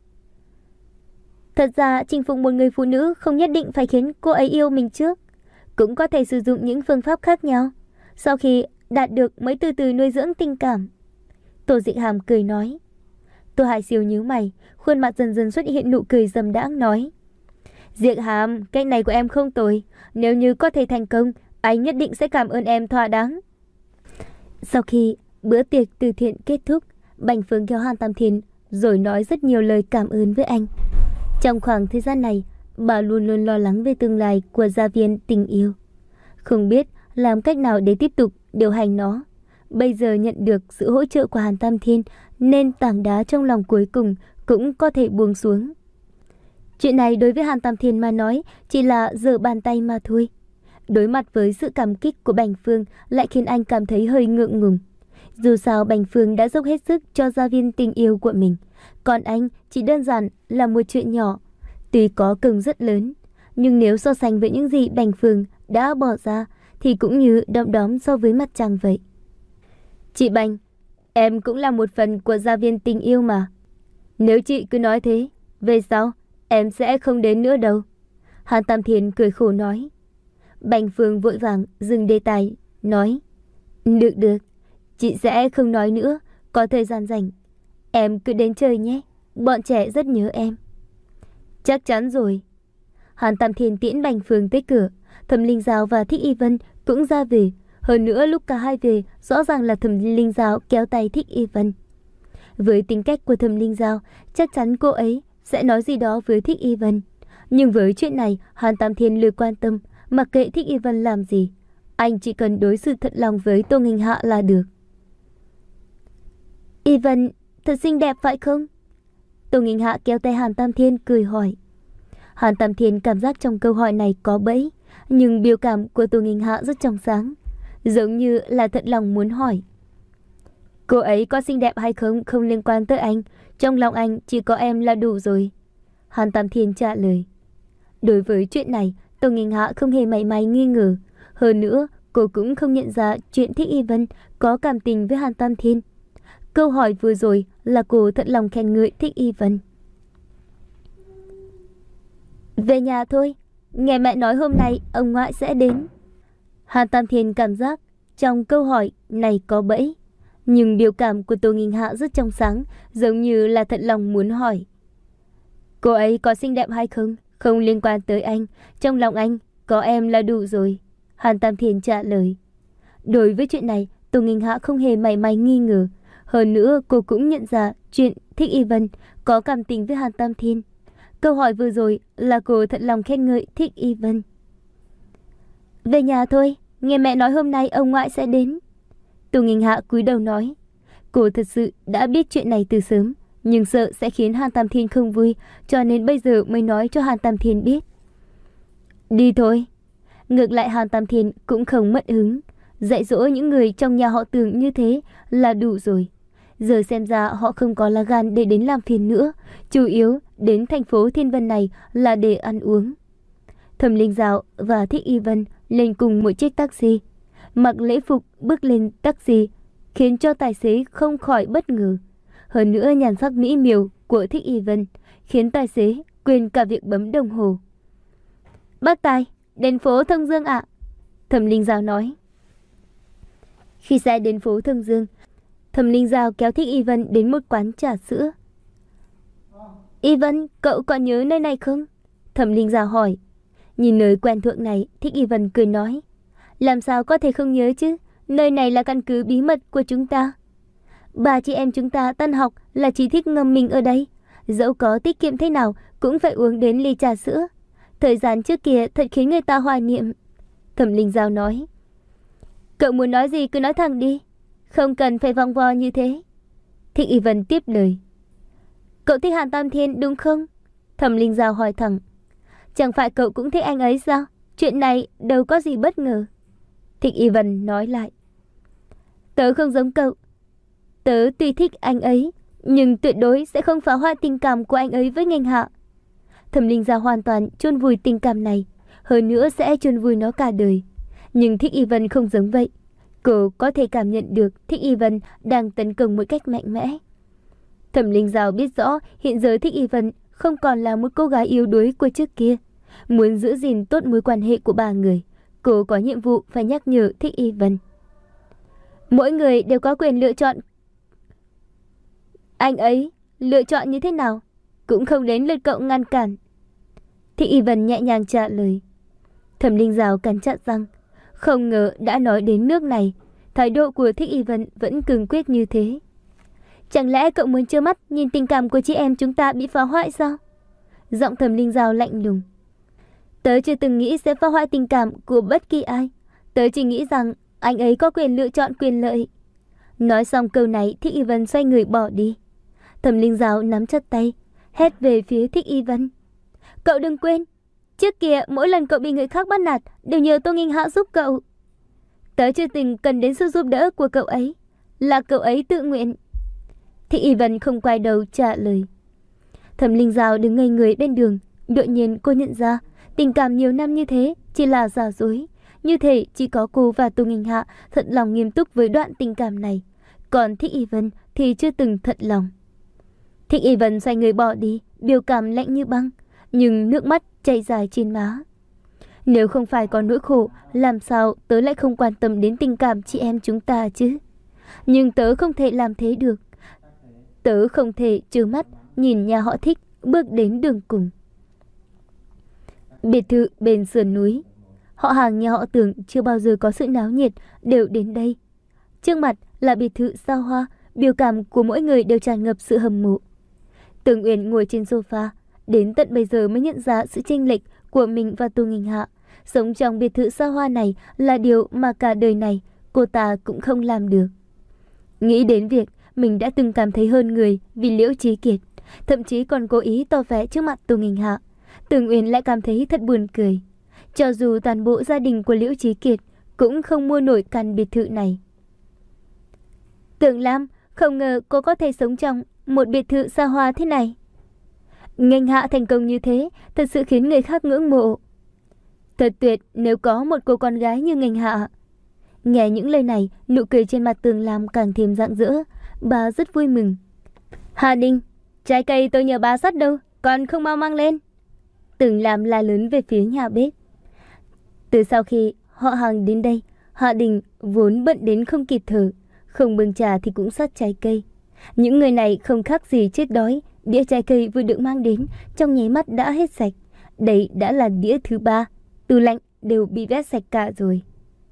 Thật ra chinh phục một người phụ nữ không nhất định phải khiến cô ấy yêu mình trước, cũng có thể sử dụng những phương pháp khác nhau. Sau khi đạt được mới từ từ nuôi dưỡng tình cảm. Tô Dịch Hàm cười nói. Tô Hải Siêu nhíu mày, khuôn mặt dần dần xuất hiện nụ cười dâm đãng nói. Diệc Hàm, cách này của em không tồi. Nếu như có thể thành công, anh nhất định sẽ cảm ơn em thỏa đáng. Sau khi bữa tiệc từ thiện kết thúc, Bành Phương kéo Hàn Tam Thiên rồi nói rất nhiều lời cảm ơn với anh. Trong khoảng thời gian này, bà luôn luôn lo lắng về tương lai của gia viên tình yêu, không biết làm cách nào để tiếp tục điều hành nó. Bây giờ nhận được sự hỗ trợ của Hàn Tam Thiên nên tảng đá trong lòng cuối cùng cũng có thể buông xuống. Chuyện này đối với Hàn Tam Thiên mà nói chỉ là giở bàn tay mà thôi. Đối mặt với sự cảm kích của Bành Phương lại khiến anh cảm thấy hơi ngượng ngùng. Dù sao Bành Phương đã dốc hết sức cho gia viên tình yêu của mình, còn anh chỉ đơn giản là một chuyện nhỏ. Tuy có công rất lớn, nhưng nếu so sánh với những gì Bành Phương đã bỏ ra thì cũng như đom đóm so với mặt trăng vậy. Chị Bành, em cũng là một phần của gia viên tình yêu mà. Nếu chị cứ nói thế, về sau em sẽ không đến nữa đâu. Hàn Tam Thiên cười khổ nói. Bành Phương vội vàng dừng đề tài, nói. Được được, chị sẽ không nói nữa, có thời gian rảnh em cứ đến chơi nhé, bọn trẻ rất nhớ em. Chắc chắn rồi. Hàn Tam Thiên tiễn Bành Phương tới cửa, Thẩm Linh Giao và Thích Y Vân cũng ra về. Hơn nữa lúc cả hai về, rõ ràng là Thẩm Linh Giao kéo tay Thích Y Vân. Với tính cách của Thẩm Linh Giao, chắc chắn cô ấy sẽ nói gì đó với Thích Y Vân. Nhưng với chuyện này, Hàn Tam Thiên lười quan tâm, mặc kệ Thích Y Vân làm gì. Anh chỉ cần đối xử thật lòng với Tô Nghinh Hạ là được. Y Vân thật xinh đẹp phải không? Tô Nghinh Hạ kéo tay Hàn Tam Thiên cười hỏi. Hàn Tam Thiên cảm giác trong câu hỏi này có bẫy, nhưng biểu cảm của Tô Nghinh Hạ rất trong sáng, giống như là thật lòng muốn hỏi. Cô ấy có xinh đẹp hay không không liên quan tới anh, trong lòng anh chỉ có em là đủ rồi. Hàn Tam Thiên trả lời. Đối với chuyện này, Tô Nghinh Hạ không hề mảy may nghi ngờ. Hơn nữa, cô cũng không nhận ra chuyện Thích Y Vân có cảm tình với Hàn Tam Thiên. Câu hỏi vừa rồi là cô thật lòng khen ngợi Thích Y Vân. Về nhà thôi, nghe mẹ nói hôm nay ông ngoại sẽ đến. Hàn Tam Thiên cảm giác trong câu hỏi này có bẫy, nhưng biểu cảm của Tô Nghinh Hạ rất trong sáng, giống như là thật lòng muốn hỏi. Cô ấy có xinh đẹp hay không không liên quan tới anh, trong lòng anh có em là đủ rồi. Hàn Tam Thiên trả lời. Đối với chuyện này, Tô Nghinh Hạ không hề mảy may nghi ngờ. Hơn nữa cô cũng nhận ra chuyện Thích Y Vân có cảm tình với Hàn Tam Thiên. Câu hỏi vừa rồi là cô thật lòng khen ngợi Thích Y Vân. Về nhà thôi, nghe mẹ nói hôm nay ông ngoại sẽ đến. Tô Nghinh Hạ cúi đầu nói. Cô thật sự đã biết chuyện này từ sớm, nhưng sợ sẽ khiến Hàn Tam Thiên không vui, cho nên bây giờ mới nói cho Hàn Tam Thiên biết. Đi thôi. Ngược lại Hàn Tam Thiên cũng không mất hứng. Dạy dỗ những người trong nhà họ Tưởng như thế là đủ rồi. Giờ xem ra họ không có lá gan để đến làm phiền nữa. Chủ yếu đến thành phố Thiên Vân này là để ăn uống. Thẩm Linh Giao và Thích Y Vân lên cùng một chiếc taxi. Mặc lễ phục bước lên taxi khiến cho tài xế không khỏi bất ngờ. Hơn nữa nhan sắc mỹ miều của Thích Y Vân khiến tài xế quên cả việc bấm đồng hồ. Bác Tài, đến phố Thông Dương ạ. Thẩm Linh Giao nói. Khi xe đến phố Thông Dương, Thẩm Linh Giao kéo Thích Y Vân đến một quán trà sữa. Y Vân, cậu còn nhớ nơi này không? Thẩm Linh Giao hỏi. Nhìn nơi quen thuộc này, Thích Y Vân cười nói. Làm sao có thể không nhớ chứ, nơi này là căn cứ bí mật của chúng ta. Bà chị em chúng ta tan học là chỉ thích ngâm mình ở đây. Dẫu có tiết kiệm thế nào cũng phải uống đến ly trà sữa. Thời gian trước kia thật khiến người ta hoài niệm. Thẩm Linh Giao nói. Cậu muốn nói gì cứ nói thẳng đi, không cần phải vòng vo như thế. Thích Y Vân tiếp lời. Cậu thích Hàn Tam Thiên đúng không? Thẩm Linh Giao hỏi thẳng. Chẳng phải cậu cũng thích anh ấy sao? Chuyện này đâu có gì bất ngờ. Thích Y Vân nói lại. Tớ không giống cậu. Tớ tuy thích anh ấy, nhưng tuyệt đối sẽ không phá hoại tình cảm của anh ấy với Nghênh Hạ. Thẩm Linh Giao hoàn toàn chôn vùi tình cảm này, hơn nữa sẽ chôn vùi nó cả đời. Nhưng Thích Y Vân không giống vậy. Cô có thể cảm nhận được Thích Y Vân đang tấn công một cách mạnh mẽ. Thẩm Linh Giao biết rõ hiện giờ Thích Y Vân không còn là một cô gái yếu đuối của trước kia. Muốn giữ gìn tốt mối quan hệ của ba người, cô có nhiệm vụ phải nhắc nhở Thích Y Vân. Mỗi người đều có quyền lựa chọn. Anh ấy lựa chọn như thế nào cũng không đến lượt cậu ngăn cản. Thích Y Vân nhẹ nhàng trả lời. Thẩm Linh Giao cắn chặt răng. Không ngờ đã nói đến nước này, thái độ của Thích Y Vân vẫn cương quyết như thế. Chẳng lẽ cậu muốn trơ mắt nhìn tình cảm của chị em chúng ta bị phá hoại sao? Giọng Thẩm Linh Giao lạnh lùng. Tớ chưa từng nghĩ sẽ phá hoại tình cảm của bất kỳ ai. Tớ chỉ nghĩ rằng anh ấy có quyền lựa chọn quyền lợi. Nói xong câu này, Thích Y Vân xoay người bỏ đi. Thẩm Linh Giao nắm chặt tay, hét về phía Thích Y Vân. Cậu đừng quên, trước kia mỗi lần cậu bị người khác bắt nạt đều nhờ Tô Nghênh Hạ giúp cậu. Tớ chưa từng cần đến sự giúp đỡ của cậu ấy, là cậu ấy tự nguyện. Thích Y Vân không quay đầu trả lời. Thẩm Linh Giao đứng ngây người bên đường. Đột nhiên cô nhận ra tình cảm nhiều năm như thế chỉ là giả dối. Như thể chỉ có cô và Tô Nghênh Hạ thật lòng nghiêm túc với đoạn tình cảm này, còn Thích Y Vân thì chưa từng thật lòng. Thích Y Vân xoay người bỏ đi, biểu cảm lạnh như băng, nhưng nước mắt chảy dài trên má. Nếu không phải có nỗi khổ, làm sao tớ lại không quan tâm đến tình cảm chị em chúng ta chứ? Nhưng tớ không thể làm thế được. Tớ không thể trơ mắt nhìn nhà họ Thích bước đến đường cùng. Biệt thự bên sườn núi. Họ hàng nhà họ Tưởng chưa bao giờ có sự náo nhiệt đều đến đây. Trước mặt là biệt thự xa hoa, biểu cảm của mỗi người đều tràn ngập sự hâm mộ. Tưởng Uyển ngồi trên sofa, đến tận bây giờ mới nhận ra sự chênh lệch của mình và Tô Nghênh Hạ. Sống trong biệt thự xa hoa này là điều mà cả đời này cô ta cũng không làm được. Nghĩ đến việc mình đã từng cảm thấy hơn người vì Liễu Chí Kiệt, thậm chí còn cố ý tỏ vẻ trước mặt Tô Nghênh Hạ, Tưởng Uyển lại cảm thấy thật buồn cười. Cho dù toàn bộ gia đình của Liễu Chí Kiệt cũng không mua nổi căn biệt thự này. Tưởng Lam, không ngờ cô có thể sống trong một biệt thự xa hoa thế này. Nghênh Hạ thành công như thế, thật sự khiến người khác ngưỡng mộ. Thật tuyệt nếu có một cô con gái như Nghênh Hạ. Nghe những lời này, nụ cười trên mặt Tưởng Lam càng thêm rạng rỡ. Bà rất vui mừng. Hà Đình, trái cây tôi nhờ bà sắt đâu, còn không mau mang lên. Tưởng Lam la lớn về phía nhà bếp. Từ sau khi họ hàng đến đây, Hạ Đình vốn bận đến không kịp thở, không bưng trà thì cũng sắt trái cây. Những người này không khác gì chết đói, đĩa trái cây vừa được mang đến trong nháy mắt đã hết sạch. Đây đã là đĩa thứ ba, tủ lạnh đều bị vét sạch cả rồi.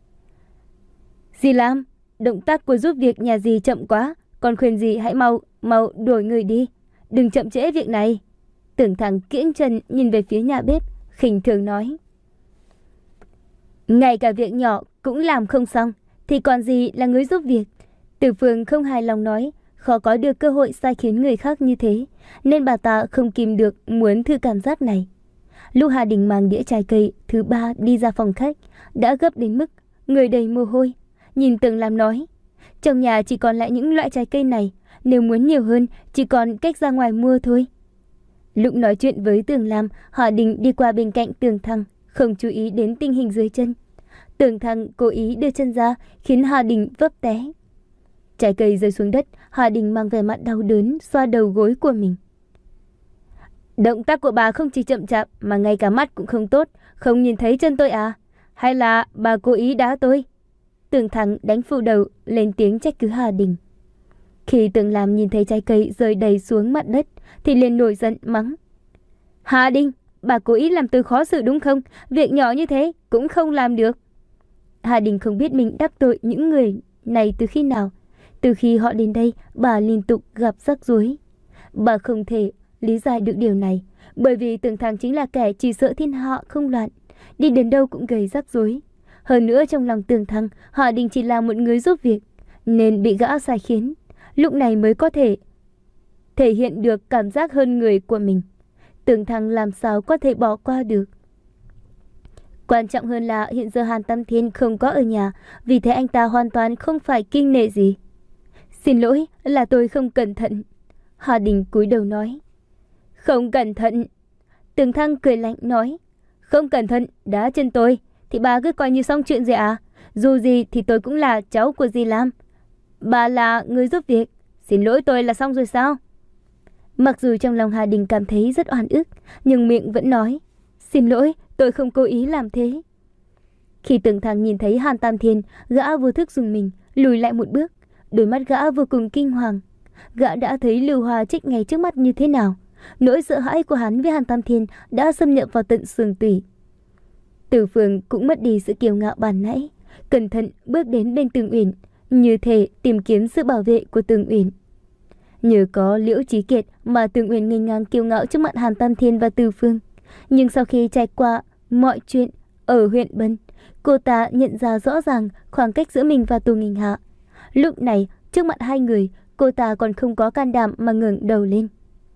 Dì Lam, động tác của giúp việc nhà dì chậm quá, con khuyên dì hãy mau, mau đổi người đi, đừng chậm trễ việc này. Tưởng Thắng kiễng chân nhìn về phía nhà bếp, khinh thường nói. Ngay cả việc nhỏ cũng làm không xong, thì còn gì là người giúp việc. Từ Phương không hài lòng nói, khó có được cơ hội sai khiến người khác như thế, nên bà ta không kìm được muốn thử cảm giác này. Lúc Hà Đình mang đĩa trái cây thứ ba đi ra phòng khách, đã gấp đến mức người đầy mồ hôi. Nhìn Tưởng Lam nói, trong nhà chỉ còn lại những loại trái cây này, nếu muốn nhiều hơn chỉ còn cách ra ngoài mua thôi. Lúc nói chuyện với Tưởng Lam, Hà Đình đi qua bên cạnh Tưởng Thăng, không chú ý đến tình hình dưới chân. Tưởng Thăng cố ý đưa chân ra, khiến Hà Đình vấp té. Trái cây rơi xuống đất, Hà Đình mang vẻ mặt đau đớn xoa đầu gối của mình. Động tác của bà không chỉ chậm chạp mà ngay cả mắt cũng không tốt, không nhìn thấy chân tôi à? Hay là bà cố ý đá tôi? Tưởng Thắng đánh phù đầu, lên tiếng trách cứ Hà Đình. Khi Tưởng Lam nhìn thấy trái cây rơi đầy xuống mặt đất thì liền nổi giận mắng. Hà Đình, bà cố ý làm tôi khó xử đúng không? Việc nhỏ như thế cũng không làm được. Hà Đình không biết mình đắc tội những người này từ khi nào. Từ khi họ đến đây, bà liên tục gặp rắc rối. Bà không thể lý giải được điều này, bởi vì Tưởng Thắng chính là kẻ chỉ sợ thiên hạ không loạn, đi đến đâu cũng gây rắc rối. Hơn nữa trong lòng Tưởng Thắng, Hà Đình chỉ là một người giúp việc, nên bị gã sai khiến. Lúc này mới có thể thể hiện được cảm giác hơn người của mình. Tưởng Thắng làm sao có thể bỏ qua được. Quan trọng hơn là hiện giờ Hàn Tam Thiên không có ở nhà, vì thế anh ta hoàn toàn không phải kinh nể gì. Xin lỗi, là tôi không cẩn thận. Hà Đình cúi đầu nói. Không cẩn thận. Tường Thăng cười lạnh nói. Không cẩn thận đá chân tôi thì bà cứ coi như xong chuyện rồi à? Dù gì thì tôi cũng là cháu của dì Lam. Bà là người giúp việc, xin lỗi tôi là xong rồi sao? Mặc dù trong lòng Hà Đình cảm thấy rất oan ức, nhưng miệng vẫn nói. Xin lỗi, tôi không cố ý làm thế. Khi Tường Thăng nhìn thấy Hàn Tam Thiên, gã vô thức dùng mình, lùi lại một bước. Đôi mắt gã vô cùng kinh hoàng. Gã đã thấy Lưu Hoa chết ngay trước mắt như thế nào. Nỗi sợ hãi của hắn với Hàn Tam Thiên đã xâm nhập vào tận xương tủy. Từ Phương cũng mất đi sự kiêu ngạo ban nãy, cẩn thận bước đến bên Tường Uyển, như thể tìm kiếm sự bảo vệ của Tường Uyển. Nhờ có Liễu Chí Kiệt mà Tường Uyển nghênh ngang kiêu ngạo trước mặt Hàn Tam Thiên và Từ Phương. Nhưng sau khi trải qua mọi chuyện ở huyện Bân, cô ta nhận ra rõ ràng khoảng cách giữa mình và Tô Nghinh Hạ. Lúc này, trước mặt hai người, cô ta còn không có can đảm mà ngẩng đầu lên.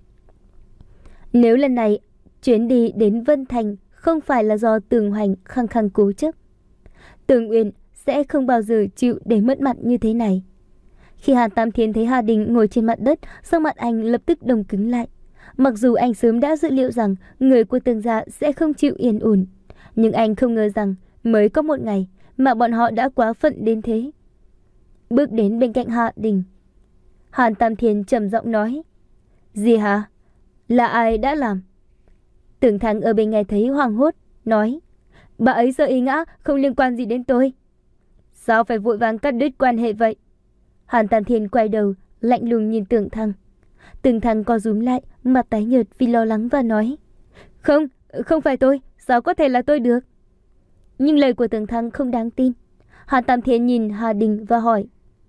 Nếu lần này chuyến đi đến Vân Thành không phải là do Tường Hoành khăng khăng cố chấp, Tường Uyển sẽ không bao giờ chịu để mất mặt như thế này. Khi Hàn Tam Thiên thấy Hà Đình ngồi trên mặt đất, sắc mặt anh lập tức đông cứng lại. Mặc dù anh sớm đã dự liệu rằng người của Tường gia sẽ không chịu yên ổn, nhưng anh không ngờ rằng mới có một ngày mà bọn họ đã quá phận đến thế. Bước đến bên cạnh Hà Đình, Hàn Tam Thiên trầm giọng nói. Gì hả? Là ai đã làm? Tưởng Thắng ở bên nghe thấy hoảng hốt, nói. Bà ấy sợ ý ngã, không liên quan gì đến tôi. Sao phải vội vàng cắt đứt quan hệ vậy? Hàn Tam Thiên quay đầu, lạnh lùng nhìn Tưởng Thăng. Tưởng Thăng co rúm lại, mặt tái nhợt vì lo lắng và nói. Không, không phải tôi, sao có thể là tôi được? Nhưng lời của Tưởng Thăng không đáng tin. Hàn Tam Thiên nhìn Hà Đình và hỏi.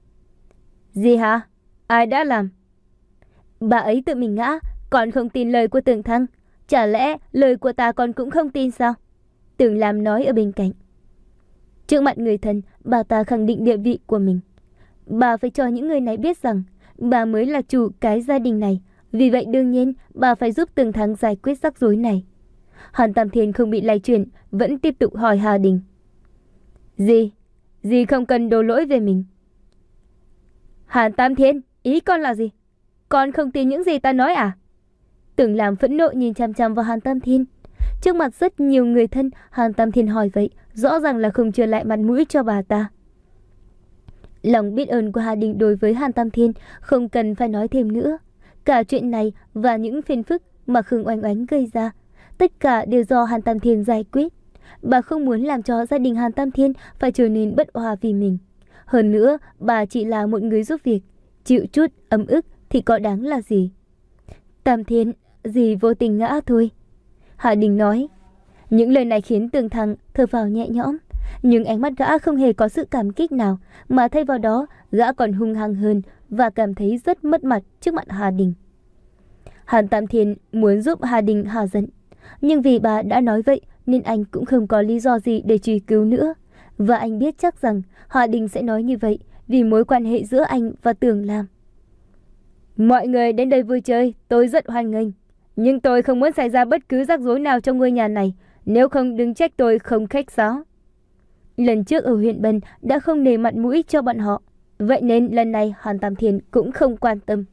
Gì hả? Ai đã làm? Bà ấy tự mình ngã, còn không tin lời của Tưởng Thăng. Chả lẽ lời của ta còn cũng không tin sao? Tưởng Lam nói ở bên cạnh. Trước mặt người thân, bà ta khẳng định địa vị của mình. Bà phải cho những người này biết rằng bà mới là chủ cái gia đình này. Vì vậy đương nhiên bà phải giúp Tưởng Thắng giải quyết rắc rối này. Hàn Tam Thiên không bị lay chuyển, vẫn tiếp tục hỏi Hà Đình. Gì? Dì không cần đổ lỗi về mình. Hàn Tam Thiên, ý con là gì? Con không tin những gì ta nói à? Tưởng Lam phẫn nộ nhìn chằm chằm vào Hàn Tam Thiên. Trước mặt rất nhiều người thân, Hàn Tam Thiên hỏi vậy, rõ ràng là không trở lại mặt mũi cho bà ta. Lòng biết ơn của Hà Đình đối với Hàn Tam Thiên không cần phải nói thêm nữa. Cả chuyện này và những phiền phức mà Khương Oanh Oánh gây ra, tất cả đều do Hàn Tam Thiên giải quyết. Bà không muốn làm cho gia đình Hàn Tam Thiên phải trở nên bất hòa vì mình. Hơn nữa, bà chỉ là một người giúp việc, chịu chút ấm ức thì có đáng là gì? Tam Thiên, dì vô tình ngã thôi. Hà Đình nói. Những lời này khiến Tường Thăng thở phào nhẹ nhõm, nhưng ánh mắt gã không hề có sự cảm kích nào, mà thay vào đó gã còn hung hăng hơn và cảm thấy rất mất mặt trước mặt Hà Đình. Hàn Tam Thiên muốn giúp Hà Đình hạ giận, nhưng vì bà đã nói vậy nên anh cũng không có lý do gì để truy cứu nữa. Và anh biết chắc rằng Hà Đình sẽ nói như vậy vì mối quan hệ giữa anh và Tường Lam. Mọi người đến đây vui chơi, tôi rất hoan nghênh. Nhưng tôi không muốn xảy ra bất cứ rắc rối nào trong ngôi nhà này, nếu không đừng trách tôi không khách sáo. Lần trước ở huyện Bân đã không nể mặt mũi cho bọn họ, vậy nên lần này Hàn Tam Thiên cũng không quan tâm.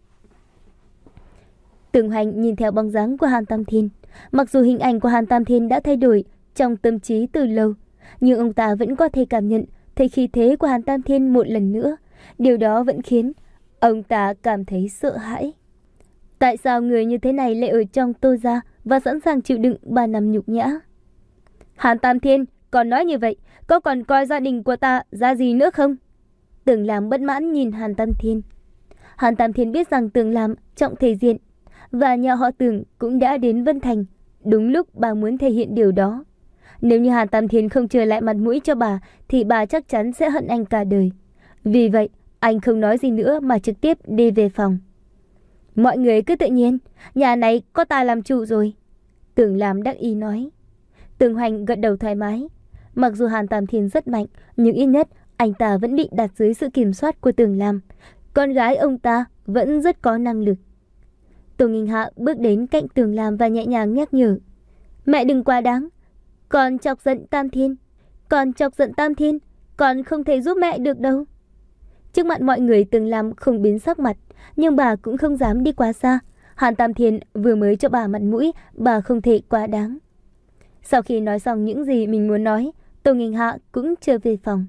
Tưởng Hành nhìn theo bóng dáng của Hàn Tam Thiên. Mặc dù hình ảnh của Hàn Tam Thiên đã thay đổi trong tâm trí từ lâu, nhưng ông ta vẫn có thể cảm nhận thấy khí thế của Hàn Tam Thiên một lần nữa. Điều đó vẫn khiến ông ta cảm thấy sợ hãi. Tại sao người như thế này lại ở trong Tô gia và sẵn sàng chịu đựng ba năm nhục nhã? Hàn Tam Thiên, còn nói như vậy, có còn coi gia đình của ta ra gì nữa không? Tưởng Lam bất mãn nhìn Hàn Tam Thiên. Hàn Tam Thiên biết rằng Tưởng Lam trọng thể diện, và nhà họ Tưởng cũng đã đến Vân Thành. Đúng lúc bà muốn thể hiện điều đó. Nếu như Hàn Tam Thiên không trở lại mặt mũi cho bà, thì bà chắc chắn sẽ hận anh cả đời. Vì vậy, anh không nói gì nữa mà trực tiếp đi về phòng. Mọi người cứ tự nhiên, nhà này có ta làm chủ rồi. Tưởng Lam đắc ý nói. Tưởng Hoành gật đầu thoải mái. Mặc dù Hàn Tam Thiên rất mạnh, nhưng ít nhất anh ta vẫn bị đặt dưới sự kiểm soát của Tưởng Lam. Con gái ông ta vẫn rất có năng lực. Tô Nghinh Hạ bước đến cạnh Tưởng Lam và nhẹ nhàng nhắc nhở. Mẹ đừng quá đáng. Con chọc giận Tam Thiên. Con chọc giận Tam Thiên, con không thể giúp mẹ được đâu. Trước mặt mọi người Tường Lam không biến sắc mặt, nhưng bà cũng không dám đi quá xa. Hàn Tam Thiên vừa mới cho bà mặt mũi, bà không thể quá đáng. Sau khi nói xong những gì mình muốn nói, Tô Nghinh Hạ cũng trở về phòng.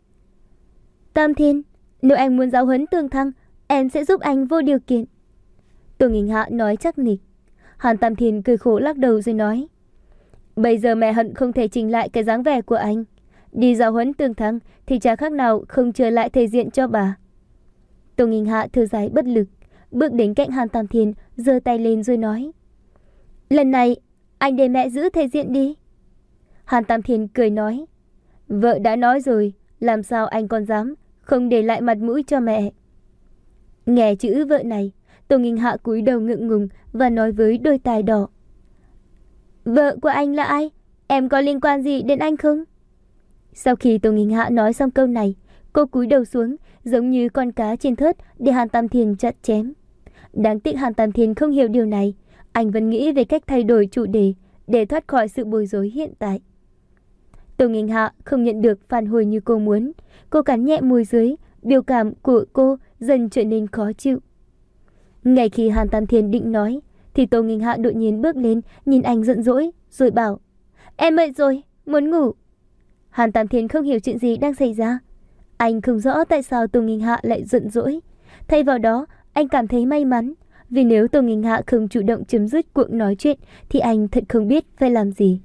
Tam Thiên, nếu anh muốn giáo huấn Tường Thăng, em sẽ giúp anh vô điều kiện. Tô Nghinh Hạ nói chắc nịch. Hàn Tam Thiên cười khổ lắc đầu rồi nói, bây giờ mẹ hận không thể chỉnh lại cái dáng vẻ của anh. Đi giáo huấn Tường Thăng thì chả khác nào không trở lại thể diện cho bà. Tô Nghinh Hạ thở dài bất lực, bước đến cạnh Hàn Tam Thiên, giơ tay lên rồi nói, lần này anh để mẹ giữ thể diện đi. Hàn Tam Thiên cười nói, vợ đã nói rồi, làm sao anh còn dám không để lại mặt mũi cho mẹ. Nghe chữ vợ này, Tô Nghinh Hạ cúi đầu ngượng ngùng và nói với đôi tai đỏ, vợ của anh là ai? Em có liên quan gì đến anh không? Sau khi Tô Nghinh Hạ nói xong câu này, cô cúi đầu xuống giống như con cá trên thớt để Hàn Tam Thiên chặt chém. Đáng tiếc Hàn Tam Thiên không hiểu điều này. Anh vẫn nghĩ về cách thay đổi chủ đề để thoát khỏi sự bối rối hiện tại. Tô Nghinh Hạ không nhận được phản hồi như cô muốn. Cô cắn nhẹ môi dưới, biểu cảm của cô dần trở nên khó chịu. Ngay khi Hàn Tam Thiên định nói thì Tô Nghinh Hạ đột nhiên bước lên, nhìn anh giận dỗi rồi bảo, em mệt rồi, muốn ngủ. Hàn Tam Thiên không hiểu chuyện gì đang xảy ra. Anh không rõ tại sao Tô Nghinh Hạ lại giận dỗi. Thay vào đó, anh cảm thấy may mắn, vì nếu Tô Nghinh Hạ không chủ động chấm dứt cuộc nói chuyện thì anh thật không biết phải làm gì.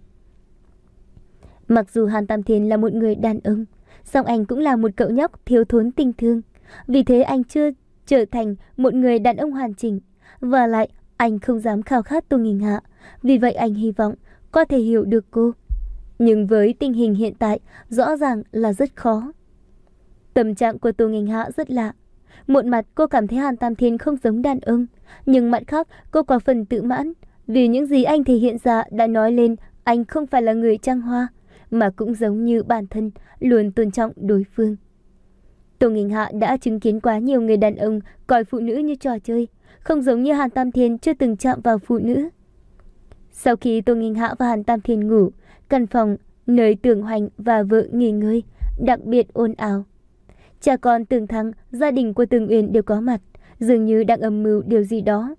Mặc dù Hàn Tam Thiên là một người đàn ông, song anh cũng là một cậu nhóc thiếu thốn tình thương. Vì thế anh chưa trở thành một người đàn ông hoàn chỉnh. Và lại, anh không dám khao khát Tô Nghinh Hạ. Vì vậy anh hy vọng có thể hiểu được cô. Nhưng với tình hình hiện tại, rõ ràng là rất khó. Tâm trạng của Tô Nghinh Hạ rất lạ. Một mặt cô cảm thấy Hàn Tam Thiên không giống đàn ông, nhưng mặt khác cô có phần tự mãn. Vì những gì anh thể hiện ra đã nói lên anh không phải là người trăng hoa, mà cũng giống như bản thân luôn tôn trọng đối phương. Tô Nghinh Hạ đã chứng kiến quá nhiều người đàn ông coi phụ nữ như trò chơi, không giống như Hàn Tam Thiên chưa từng chạm vào phụ nữ. Sau khi Tô Nghinh Hạ và Hàn Tam Thiên ngủ, căn phòng nơi Tưởng Hoành và vợ nghỉ ngơi đặc biệt ồn ào. Cha con Tường Thăng, gia đình của Tường Uyển đều có mặt, dường như đang âm mưu điều gì đó.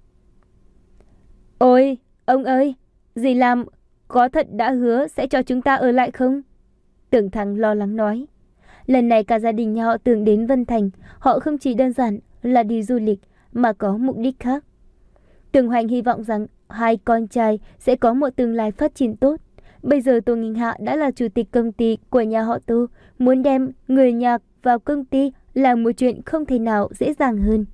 Ôi, ông ơi, dì Lam có thật đã hứa sẽ cho chúng ta ở lại không? Tưởng Thăng lo lắng nói. Lần này cả gia đình nhà họ Tưởng đến Vân Thành, họ không chỉ đơn giản là đi du lịch mà có mục đích khác. Tưởng Hoành hy vọng rằng hai con trai sẽ có một tương lai phát triển tốt. Bây giờ Tô Nghinh Hạ đã là chủ tịch công ty của nhà họ Tô, muốn đem người nhà vào công ty là một chuyện không thể nào dễ dàng hơn.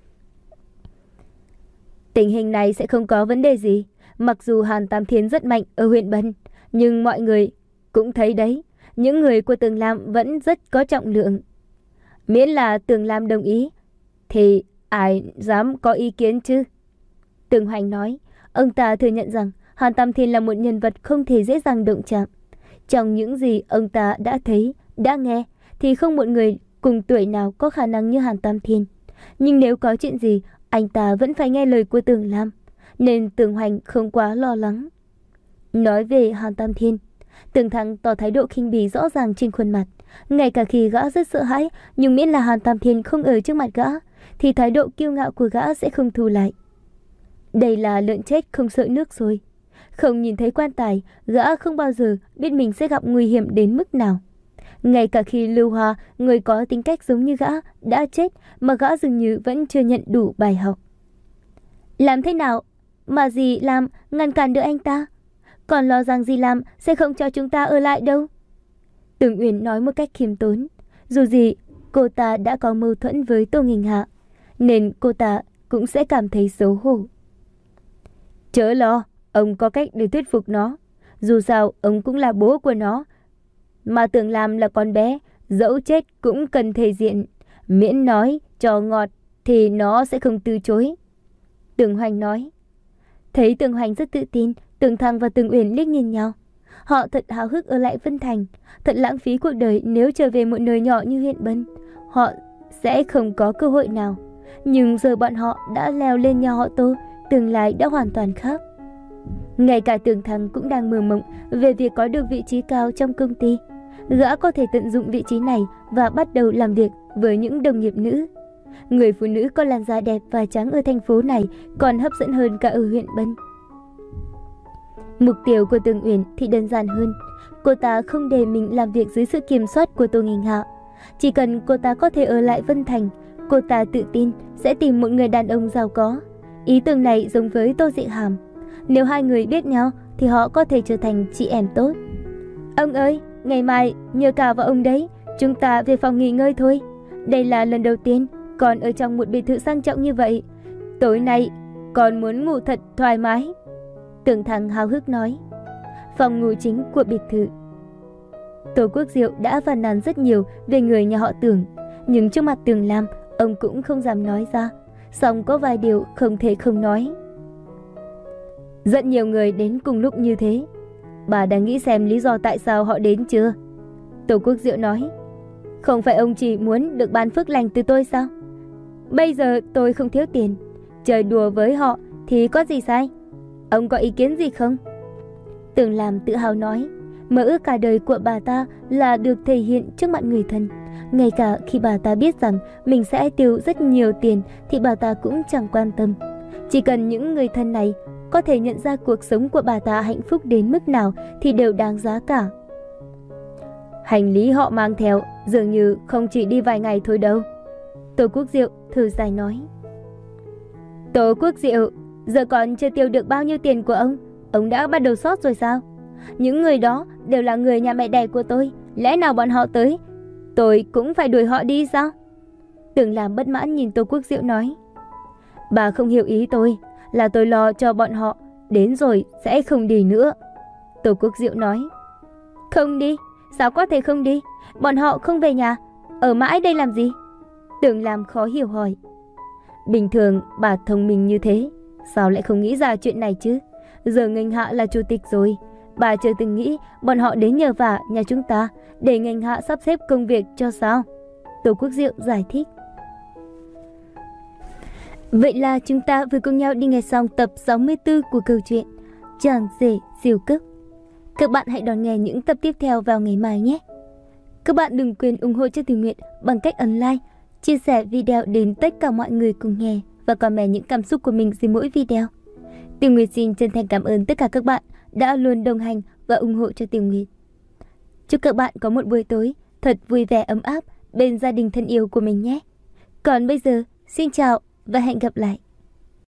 Tình hình này sẽ không có vấn đề gì. Mặc dù Hàn Tam Thiên rất mạnh ở huyện Bân, nhưng mọi người cũng thấy đấy, những người của Tường Lam vẫn rất có trọng lượng. Miễn là Tường Lam đồng ý, thì ai dám có ý kiến chứ? Tường Hoành nói, ông ta thừa nhận rằng Hàn Tam Thiên là một nhân vật không thể dễ dàng động chạm. Trong những gì ông ta đã thấy, đã nghe, thì không một người cùng tuổi nào có khả năng như Hàn Tam Thiên. Nhưng nếu có chuyện gì, anh ta vẫn phải nghe lời của Tường Lam, nên Tường Hoành không quá lo lắng. Nói về Hàn Tam Thiên, Tường Thăng tỏ thái độ khinh bỉ rõ ràng trên khuôn mặt. Ngay cả khi gã rất sợ hãi, nhưng miễn là Hàn Tam Thiên không ở trước mặt gã, thì thái độ kiêu ngạo của gã sẽ không thu lại. Đây là lợn chết không sợ nước rồi. Không nhìn thấy quan tài, gã không bao giờ biết mình sẽ gặp nguy hiểm đến mức nào. Ngay cả khi Lưu Hoa, người có tính cách giống như gã, đã chết, mà gã dường như vẫn chưa nhận đủ bài học. Làm thế nào mà dì làm ngăn cản được anh ta? Còn lo rằng dì làm sẽ không cho chúng ta ở lại đâu. Tưởng Uyển nói một cách khiêm tốn. Dù gì, cô ta đã có mâu thuẫn với Tô Nghinh Hạ, nên cô ta cũng sẽ cảm thấy xấu hổ. Chớ lo, ông có cách để thuyết phục nó. Dù sao, ông cũng là bố của nó. Mà Tưởng Lam là con bé, dẫu chết cũng cần thể diện. Miễn nói cho ngọt thì nó sẽ không từ chối. Tưởng Hoành nói. Thấy Tưởng Hoành rất tự tin, Tưởng Thăng và Tưởng Uyển liếc nhìn nhau. Họ thật háo hức ở lại Vân Thành. Thật lãng phí cuộc đời nếu trở về một nơi nhỏ như huyện Bân. Họ sẽ không có cơ hội nào. Nhưng giờ bọn họ đã leo lên nhà họ Tô, tương lai đã hoàn toàn khác. Ngay cả Tưởng Thăng cũng đang mơ mộng về việc có được vị trí cao trong công ty. Gã có thể tận dụng vị trí này và bắt đầu làm việc với những đồng nghiệp nữ. Người phụ nữ có làn da đẹp và trắng ở thành phố này còn hấp dẫn hơn cả ở huyện Bân. Mục tiêu của Tường Uyển thì đơn giản hơn. Cô ta không để mình làm việc dưới sự kiểm soát của Tô Nghênh Hạ. Chỉ cần cô ta có thể ở lại Vân Thành, cô ta tự tin sẽ tìm một người đàn ông giàu có. Ý tưởng này giống với Tô Dị Hàm. Nếu hai người biết nhau thì họ có thể trở thành chị em tốt. Ông ơi, ngày mai nhờ cả vào ông đấy, chúng ta về phòng nghỉ ngơi thôi. Đây là lần đầu tiên con ở trong một biệt thự sang trọng như vậy. Tối nay con muốn ngủ thật thoải mái. Tưởng Thắng háo hức nói. Phòng ngủ chính của biệt thự. Tô Quốc Diệu đã phàn nàn rất nhiều về người nhà họ Tưởng, nhưng trước mặt Tường Lam, ông cũng không dám nói ra. Song có vài điều không thể không nói. Rất nhiều người đến cùng lúc như thế. Bà đã nghĩ xem lý do tại sao họ đến chưa? Tô Quốc Diệu nói. Không phải ông chỉ muốn được ban phước lành từ tôi sao? Bây giờ tôi không thiếu tiền, chơi đùa với họ thì có gì sai? Ông có ý kiến gì không? Tường Lam tự hào nói. Mơ ước cả đời của bà ta là được thể hiện trước mặt người thân. Ngay cả khi bà ta biết rằng mình sẽ tiêu rất nhiều tiền thì bà ta cũng chẳng quan tâm. Chỉ cần những người thân này có thể nhận ra cuộc sống của bà ta hạnh phúc đến mức nào thì đều đáng giá cả. Hành lý họ mang theo dường như không chỉ đi vài ngày thôi đâu. Tô Quốc Diệu thở dài nói. Tô Quốc Diệu, giờ còn chưa tiêu được bao nhiêu tiền của ông, ông đã bắt đầu sót rồi sao? Những người đó đều là người nhà mẹ đẻ của tôi, lẽ nào bọn họ tới tôi cũng phải đuổi họ đi sao? Tưởng Lam bất mãn nhìn Tô Quốc Diệu nói. Bà không hiểu ý tôi, là tôi lo cho bọn họ đến rồi sẽ không đi nữa. Tô Quốc Diệu nói. Không đi? Sao có thể không đi? Bọn họ không về nhà, ở mãi đây làm gì? Tưởng Lam khó hiểu hỏi. Bình thường bà thông minh như thế, sao lại không nghĩ ra chuyện này chứ? Giờ Nghênh Hạ là chủ tịch rồi, bà chưa từng nghĩ bọn họ đến nhờ vả nhà chúng ta để Nghênh Hạ sắp xếp công việc cho sao? Tô Quốc Diệu giải thích. Vậy là chúng ta vừa cùng nhau đi nghe xong tập sáu mươi tư của câu chuyện Chàng rể siêu cấp. Các bạn hãy đón nghe những tập tiếp theo vào ngày mai nhé. Các bạn đừng quên ủng hộ cho Tiểu Nguyệt bằng cách ấn like, chia sẻ video đến tất cả mọi người cùng nghe và comment những cảm xúc của mình dưới mỗi video. Tiểu Nguyệt xin chân thành cảm ơn tất cả các bạn đã luôn đồng hành và ủng hộ cho Tiểu Nguyệt. Chúc các bạn có một buổi tối thật vui vẻ ấm áp bên gia đình thân yêu của mình nhé. Còn bây giờ, xin chào và hẹn gặp lại.